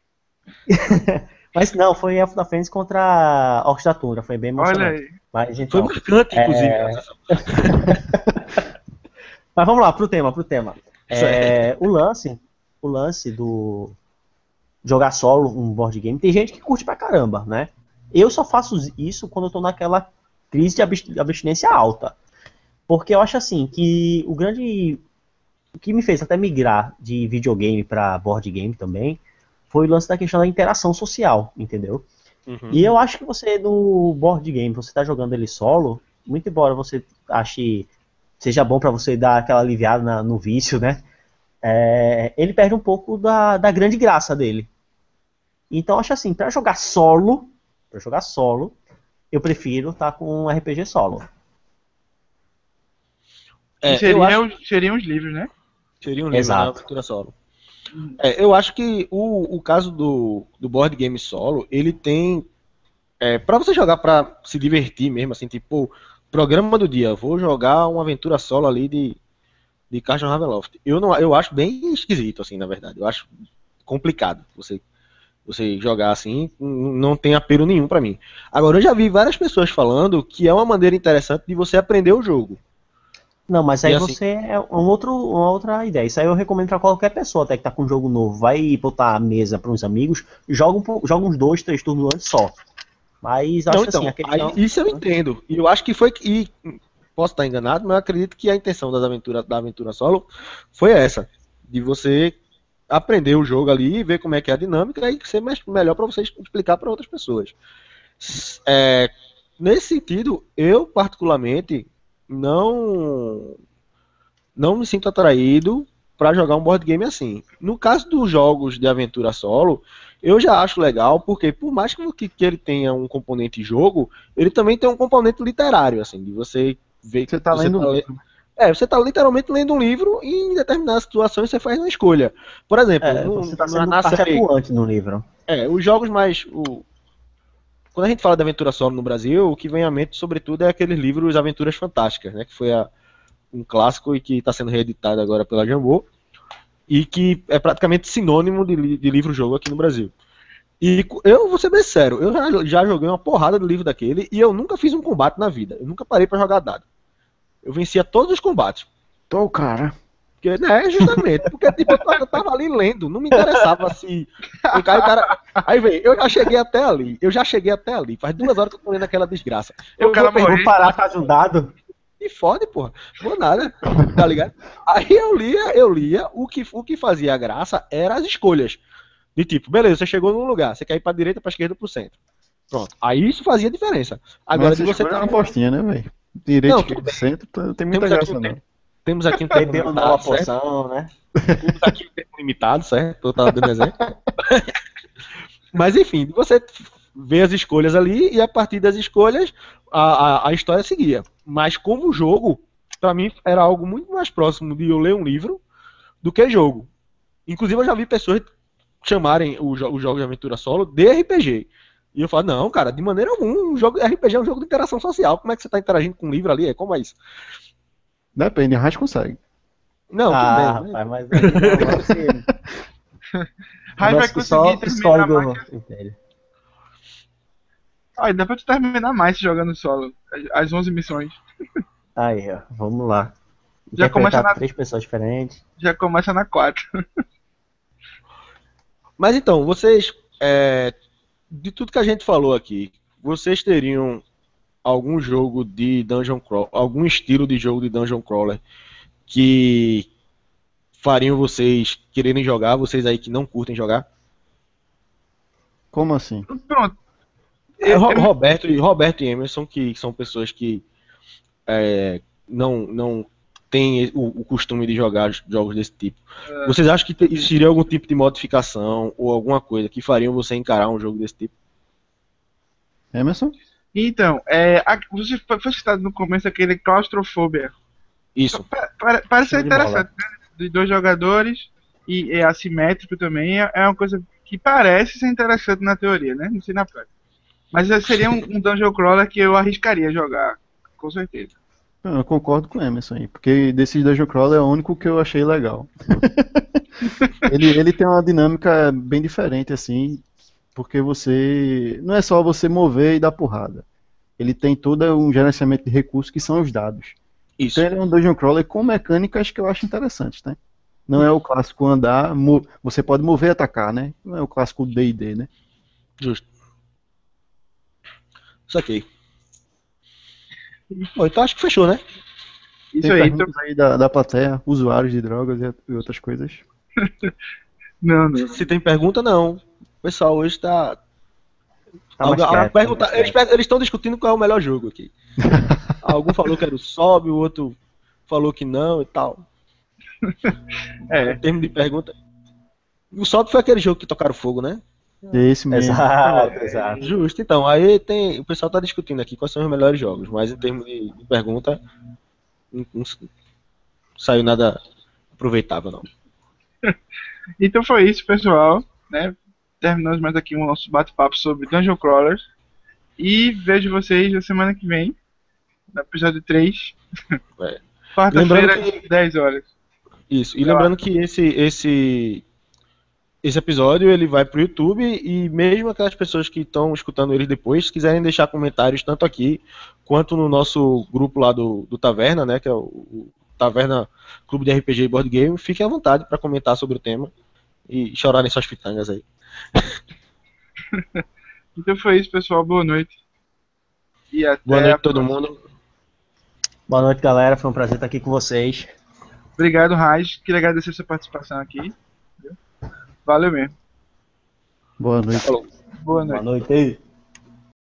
Mas não, foi Elfo da Fênix contra Orcs da Tundra, foi bem Olha emocionante. aí. Mas, Foi então, marcante, inclusive. É. essa sessão. mas vamos lá, pro tema, pro tema. É, o lance, o lance do jogar solo um board game, tem gente que curte pra caramba, né? Eu só faço isso quando eu tô naquela crise de abst- abstinência alta. Porque eu acho assim que o grande. O que me fez até migrar de videogame pra board game também foi o lance da questão da interação social, entendeu? Uhum. E eu acho que você no board game, você tá jogando ele solo, muito embora você ache seja bom pra você dar aquela aliviada na- no vício, né? É, ele perde um pouco da, da grande graça dele. Então acho assim, pra jogar solo, para jogar solo, eu prefiro estar com um R P G solo. E É, eu seriam, acho os- seriam os livros, né? que seria um livro, Exato. né? Aventura solo. É, eu acho que o, o caso do, do board game solo, ele tem. É, para você jogar pra se divertir mesmo, assim, tipo, programa do dia, vou jogar uma aventura solo ali de, de Carson Ravenloft. Eu, não, eu acho bem esquisito, assim, na verdade. Eu acho complicado você, você jogar assim, n- não tem apelo nenhum pra mim. Agora, eu já vi várias pessoas falando que é uma maneira interessante de você aprender o jogo. Não, mas E aí assim- você é um outro, uma outra ideia. Isso aí eu recomendo pra qualquer pessoa, até que tá com um jogo novo. Vai botar a mesa para uns amigos, joga, um, pouco- joga uns dois, três turnos antes só. Mas acho Não, então, assim, a questão. aí, isso eu entendo. E eu acho que foi. E, posso estar enganado, mas eu acredito que a intenção das aventuras, da aventura solo foi essa. De você aprender o jogo ali, ver como é que é a dinâmica e ser mais, melhor para você explicar para outras pessoas. S- é, nesse sentido, eu particularmente não não me sinto atraído para jogar um board game assim. No caso dos jogos de aventura solo, eu já acho legal, porque por mais que, que ele tenha um componente jogo, ele também tem um componente literário, assim, de você ver Você tá lendo um le- livro. É, você está literalmente lendo um livro e em determinadas situações você faz uma escolha. Por exemplo, É, no- você tá na, sendo na parte série, atuante no livro. é, os jogos mais. O- quando a gente fala de aventura solo no Brasil, o que vem à mente, sobretudo, é aqueles livros Aventuras Fantásticas, né? Que foi a- um clássico e que está sendo reeditado agora pela Jambô, e que é praticamente sinônimo de, li- de livro-jogo aqui no Brasil. E cu- eu vou ser bem sério, eu já, já joguei uma porrada de livro daquele e eu nunca fiz um combate na vida. Eu nunca parei pra jogar dado. Eu vencia todos os combates. Tô o cara. Porque, né, justamente, porque tipo, eu tava- eu tava ali lendo, não me interessava se. Aí, o cara, aí vem, eu já cheguei até ali, eu já cheguei até ali, faz duas horas que eu tô lendo aquela desgraça. Eu O cara vou perder morreu. Vou parar, faz um dado. e fode, porra. Vou nada, tá ligado? Aí eu lia, eu lia, o que, o que fazia a graça era as escolhas. De tipo, beleza, você chegou num lugar, você quer ir pra direita, pra esquerda, pro centro. Pronto. Aí isso fazia diferença. Agora, Mas de essa você escolha é ter- uma apostinha, né, velho? Direito, Não, esquerda, tudo bem. centro, tá- tem muita Temos aqui graça, um não. tempo. Temos aqui um tempo Bebeu uma nova limitado, certo? poção, né? Temos aqui um tempo limitado, certo? Eu tava dando exemplo. Mas enfim, você vê as escolhas ali e a partir das escolhas a, a, a história seguia. Mas como jogo, pra mim era algo muito mais próximo de eu ler um livro do que jogo. Inclusive eu já vi pessoas chamarem o, jo- o jogo de aventura solo de R P G. E eu falo, não, cara, de maneira alguma, um jogo R P G é um jogo de interação social. Como é que você tá interagindo com um livro ali? Como é isso? Depende, a Raiz consegue. Não, Ah, tudo bem. rapaz, mas aí não, não se... Raiva vai Lance que só conseguir o terminar psicólogo mais. entende. Ai, dá pra tu terminar mais jogando solo. As onze missões. Aí, ó, vamos lá. Já começa Interpretar na- três pessoas diferentes. Já começa na quatro. Mas então, vocês, é, de tudo que a gente falou aqui, vocês teriam algum jogo de Dungeon Crawler, algum estilo de jogo de Dungeon Crawler que fariam vocês quererem jogar, vocês aí que não curtem jogar? Como assim? Pronto. É, Eu- Ro- eu- Roberto, e Roberto e Emerson, que são pessoas que é, não, não têm o, o costume de jogar jogos desse tipo. Vocês acham que te- existiria algum tipo de modificação ou alguma coisa que fariam você encarar um jogo desse tipo? Emerson? Então, é, a- você foi foi citado no começo aquele claustrofobia. Isso. Pa- pa- Parece ser Show de bola. interessante, né? De dois jogadores e é assimétrico também. É é uma coisa que parece ser interessante na teoria, né? Não sei na prática. Mas é- seria um, um dungeon crawler que eu arriscaria jogar, com certeza. Eu concordo com o Emerson aí, porque desses Dungeon Crawler é o único que eu achei legal. ele, ele tem uma dinâmica bem diferente, assim, porque você. Não é só você mover e dar porrada. Ele tem todo um gerenciamento de recursos que são os dados. Isso. Então ele é um Dungeon Crawler com mecânicas que eu acho interessantes, né? Não é o clássico andar, mo- você pode mover e atacar, né? Não é o clássico D e D, né? Justo. Saquei. Bom, então acho que fechou, né? Isso Tem aí, então, perguntas aí da, da plateia, usuários de drogas e, e outras coisas. não, não. Se tem pergunta, não. O pessoal hoje tá. Tá mais Alguém- quieto, pergunta- tá mais eles quieto. pe- eles estão discutindo qual é o melhor jogo aqui. Algum falou que era o Sob, o outro falou que não e tal. É. Em termos de pergunta. O Sob foi aquele jogo que tocaram fogo, né? É esse mesmo. Exato, exato. Justo, então. Aí tem. O pessoal tá discutindo aqui quais são os melhores jogos, mas em termos de, de pergunta, não, não saiu nada aproveitável, não. Então foi isso, pessoal. Né? Terminamos mais aqui o nosso bate-papo sobre Dungeon Crawlers. E vejo vocês na semana que vem, no episódio três. É. Quarta-feira, Lembrando às dez horas. Isso. E Vai lá. lembrando que esse, esse, esse episódio ele vai pro YouTube e mesmo aquelas pessoas que estão escutando eles depois, se quiserem deixar comentários tanto aqui quanto no nosso grupo lá do, do Taverna, né, que é o, o Taverna Clube de R P G e Board Game, fiquem à vontade para comentar sobre o tema e chorarem suas pitangas aí. Então foi isso, pessoal. Boa noite. E até Boa noite a a todo próxima. mundo. Boa noite, galera. Foi um prazer estar aqui com vocês. Obrigado, Raj. Queria agradecer sua participação aqui. Valeu mesmo. Boa noite. Falou. Boa noite. Boa noite.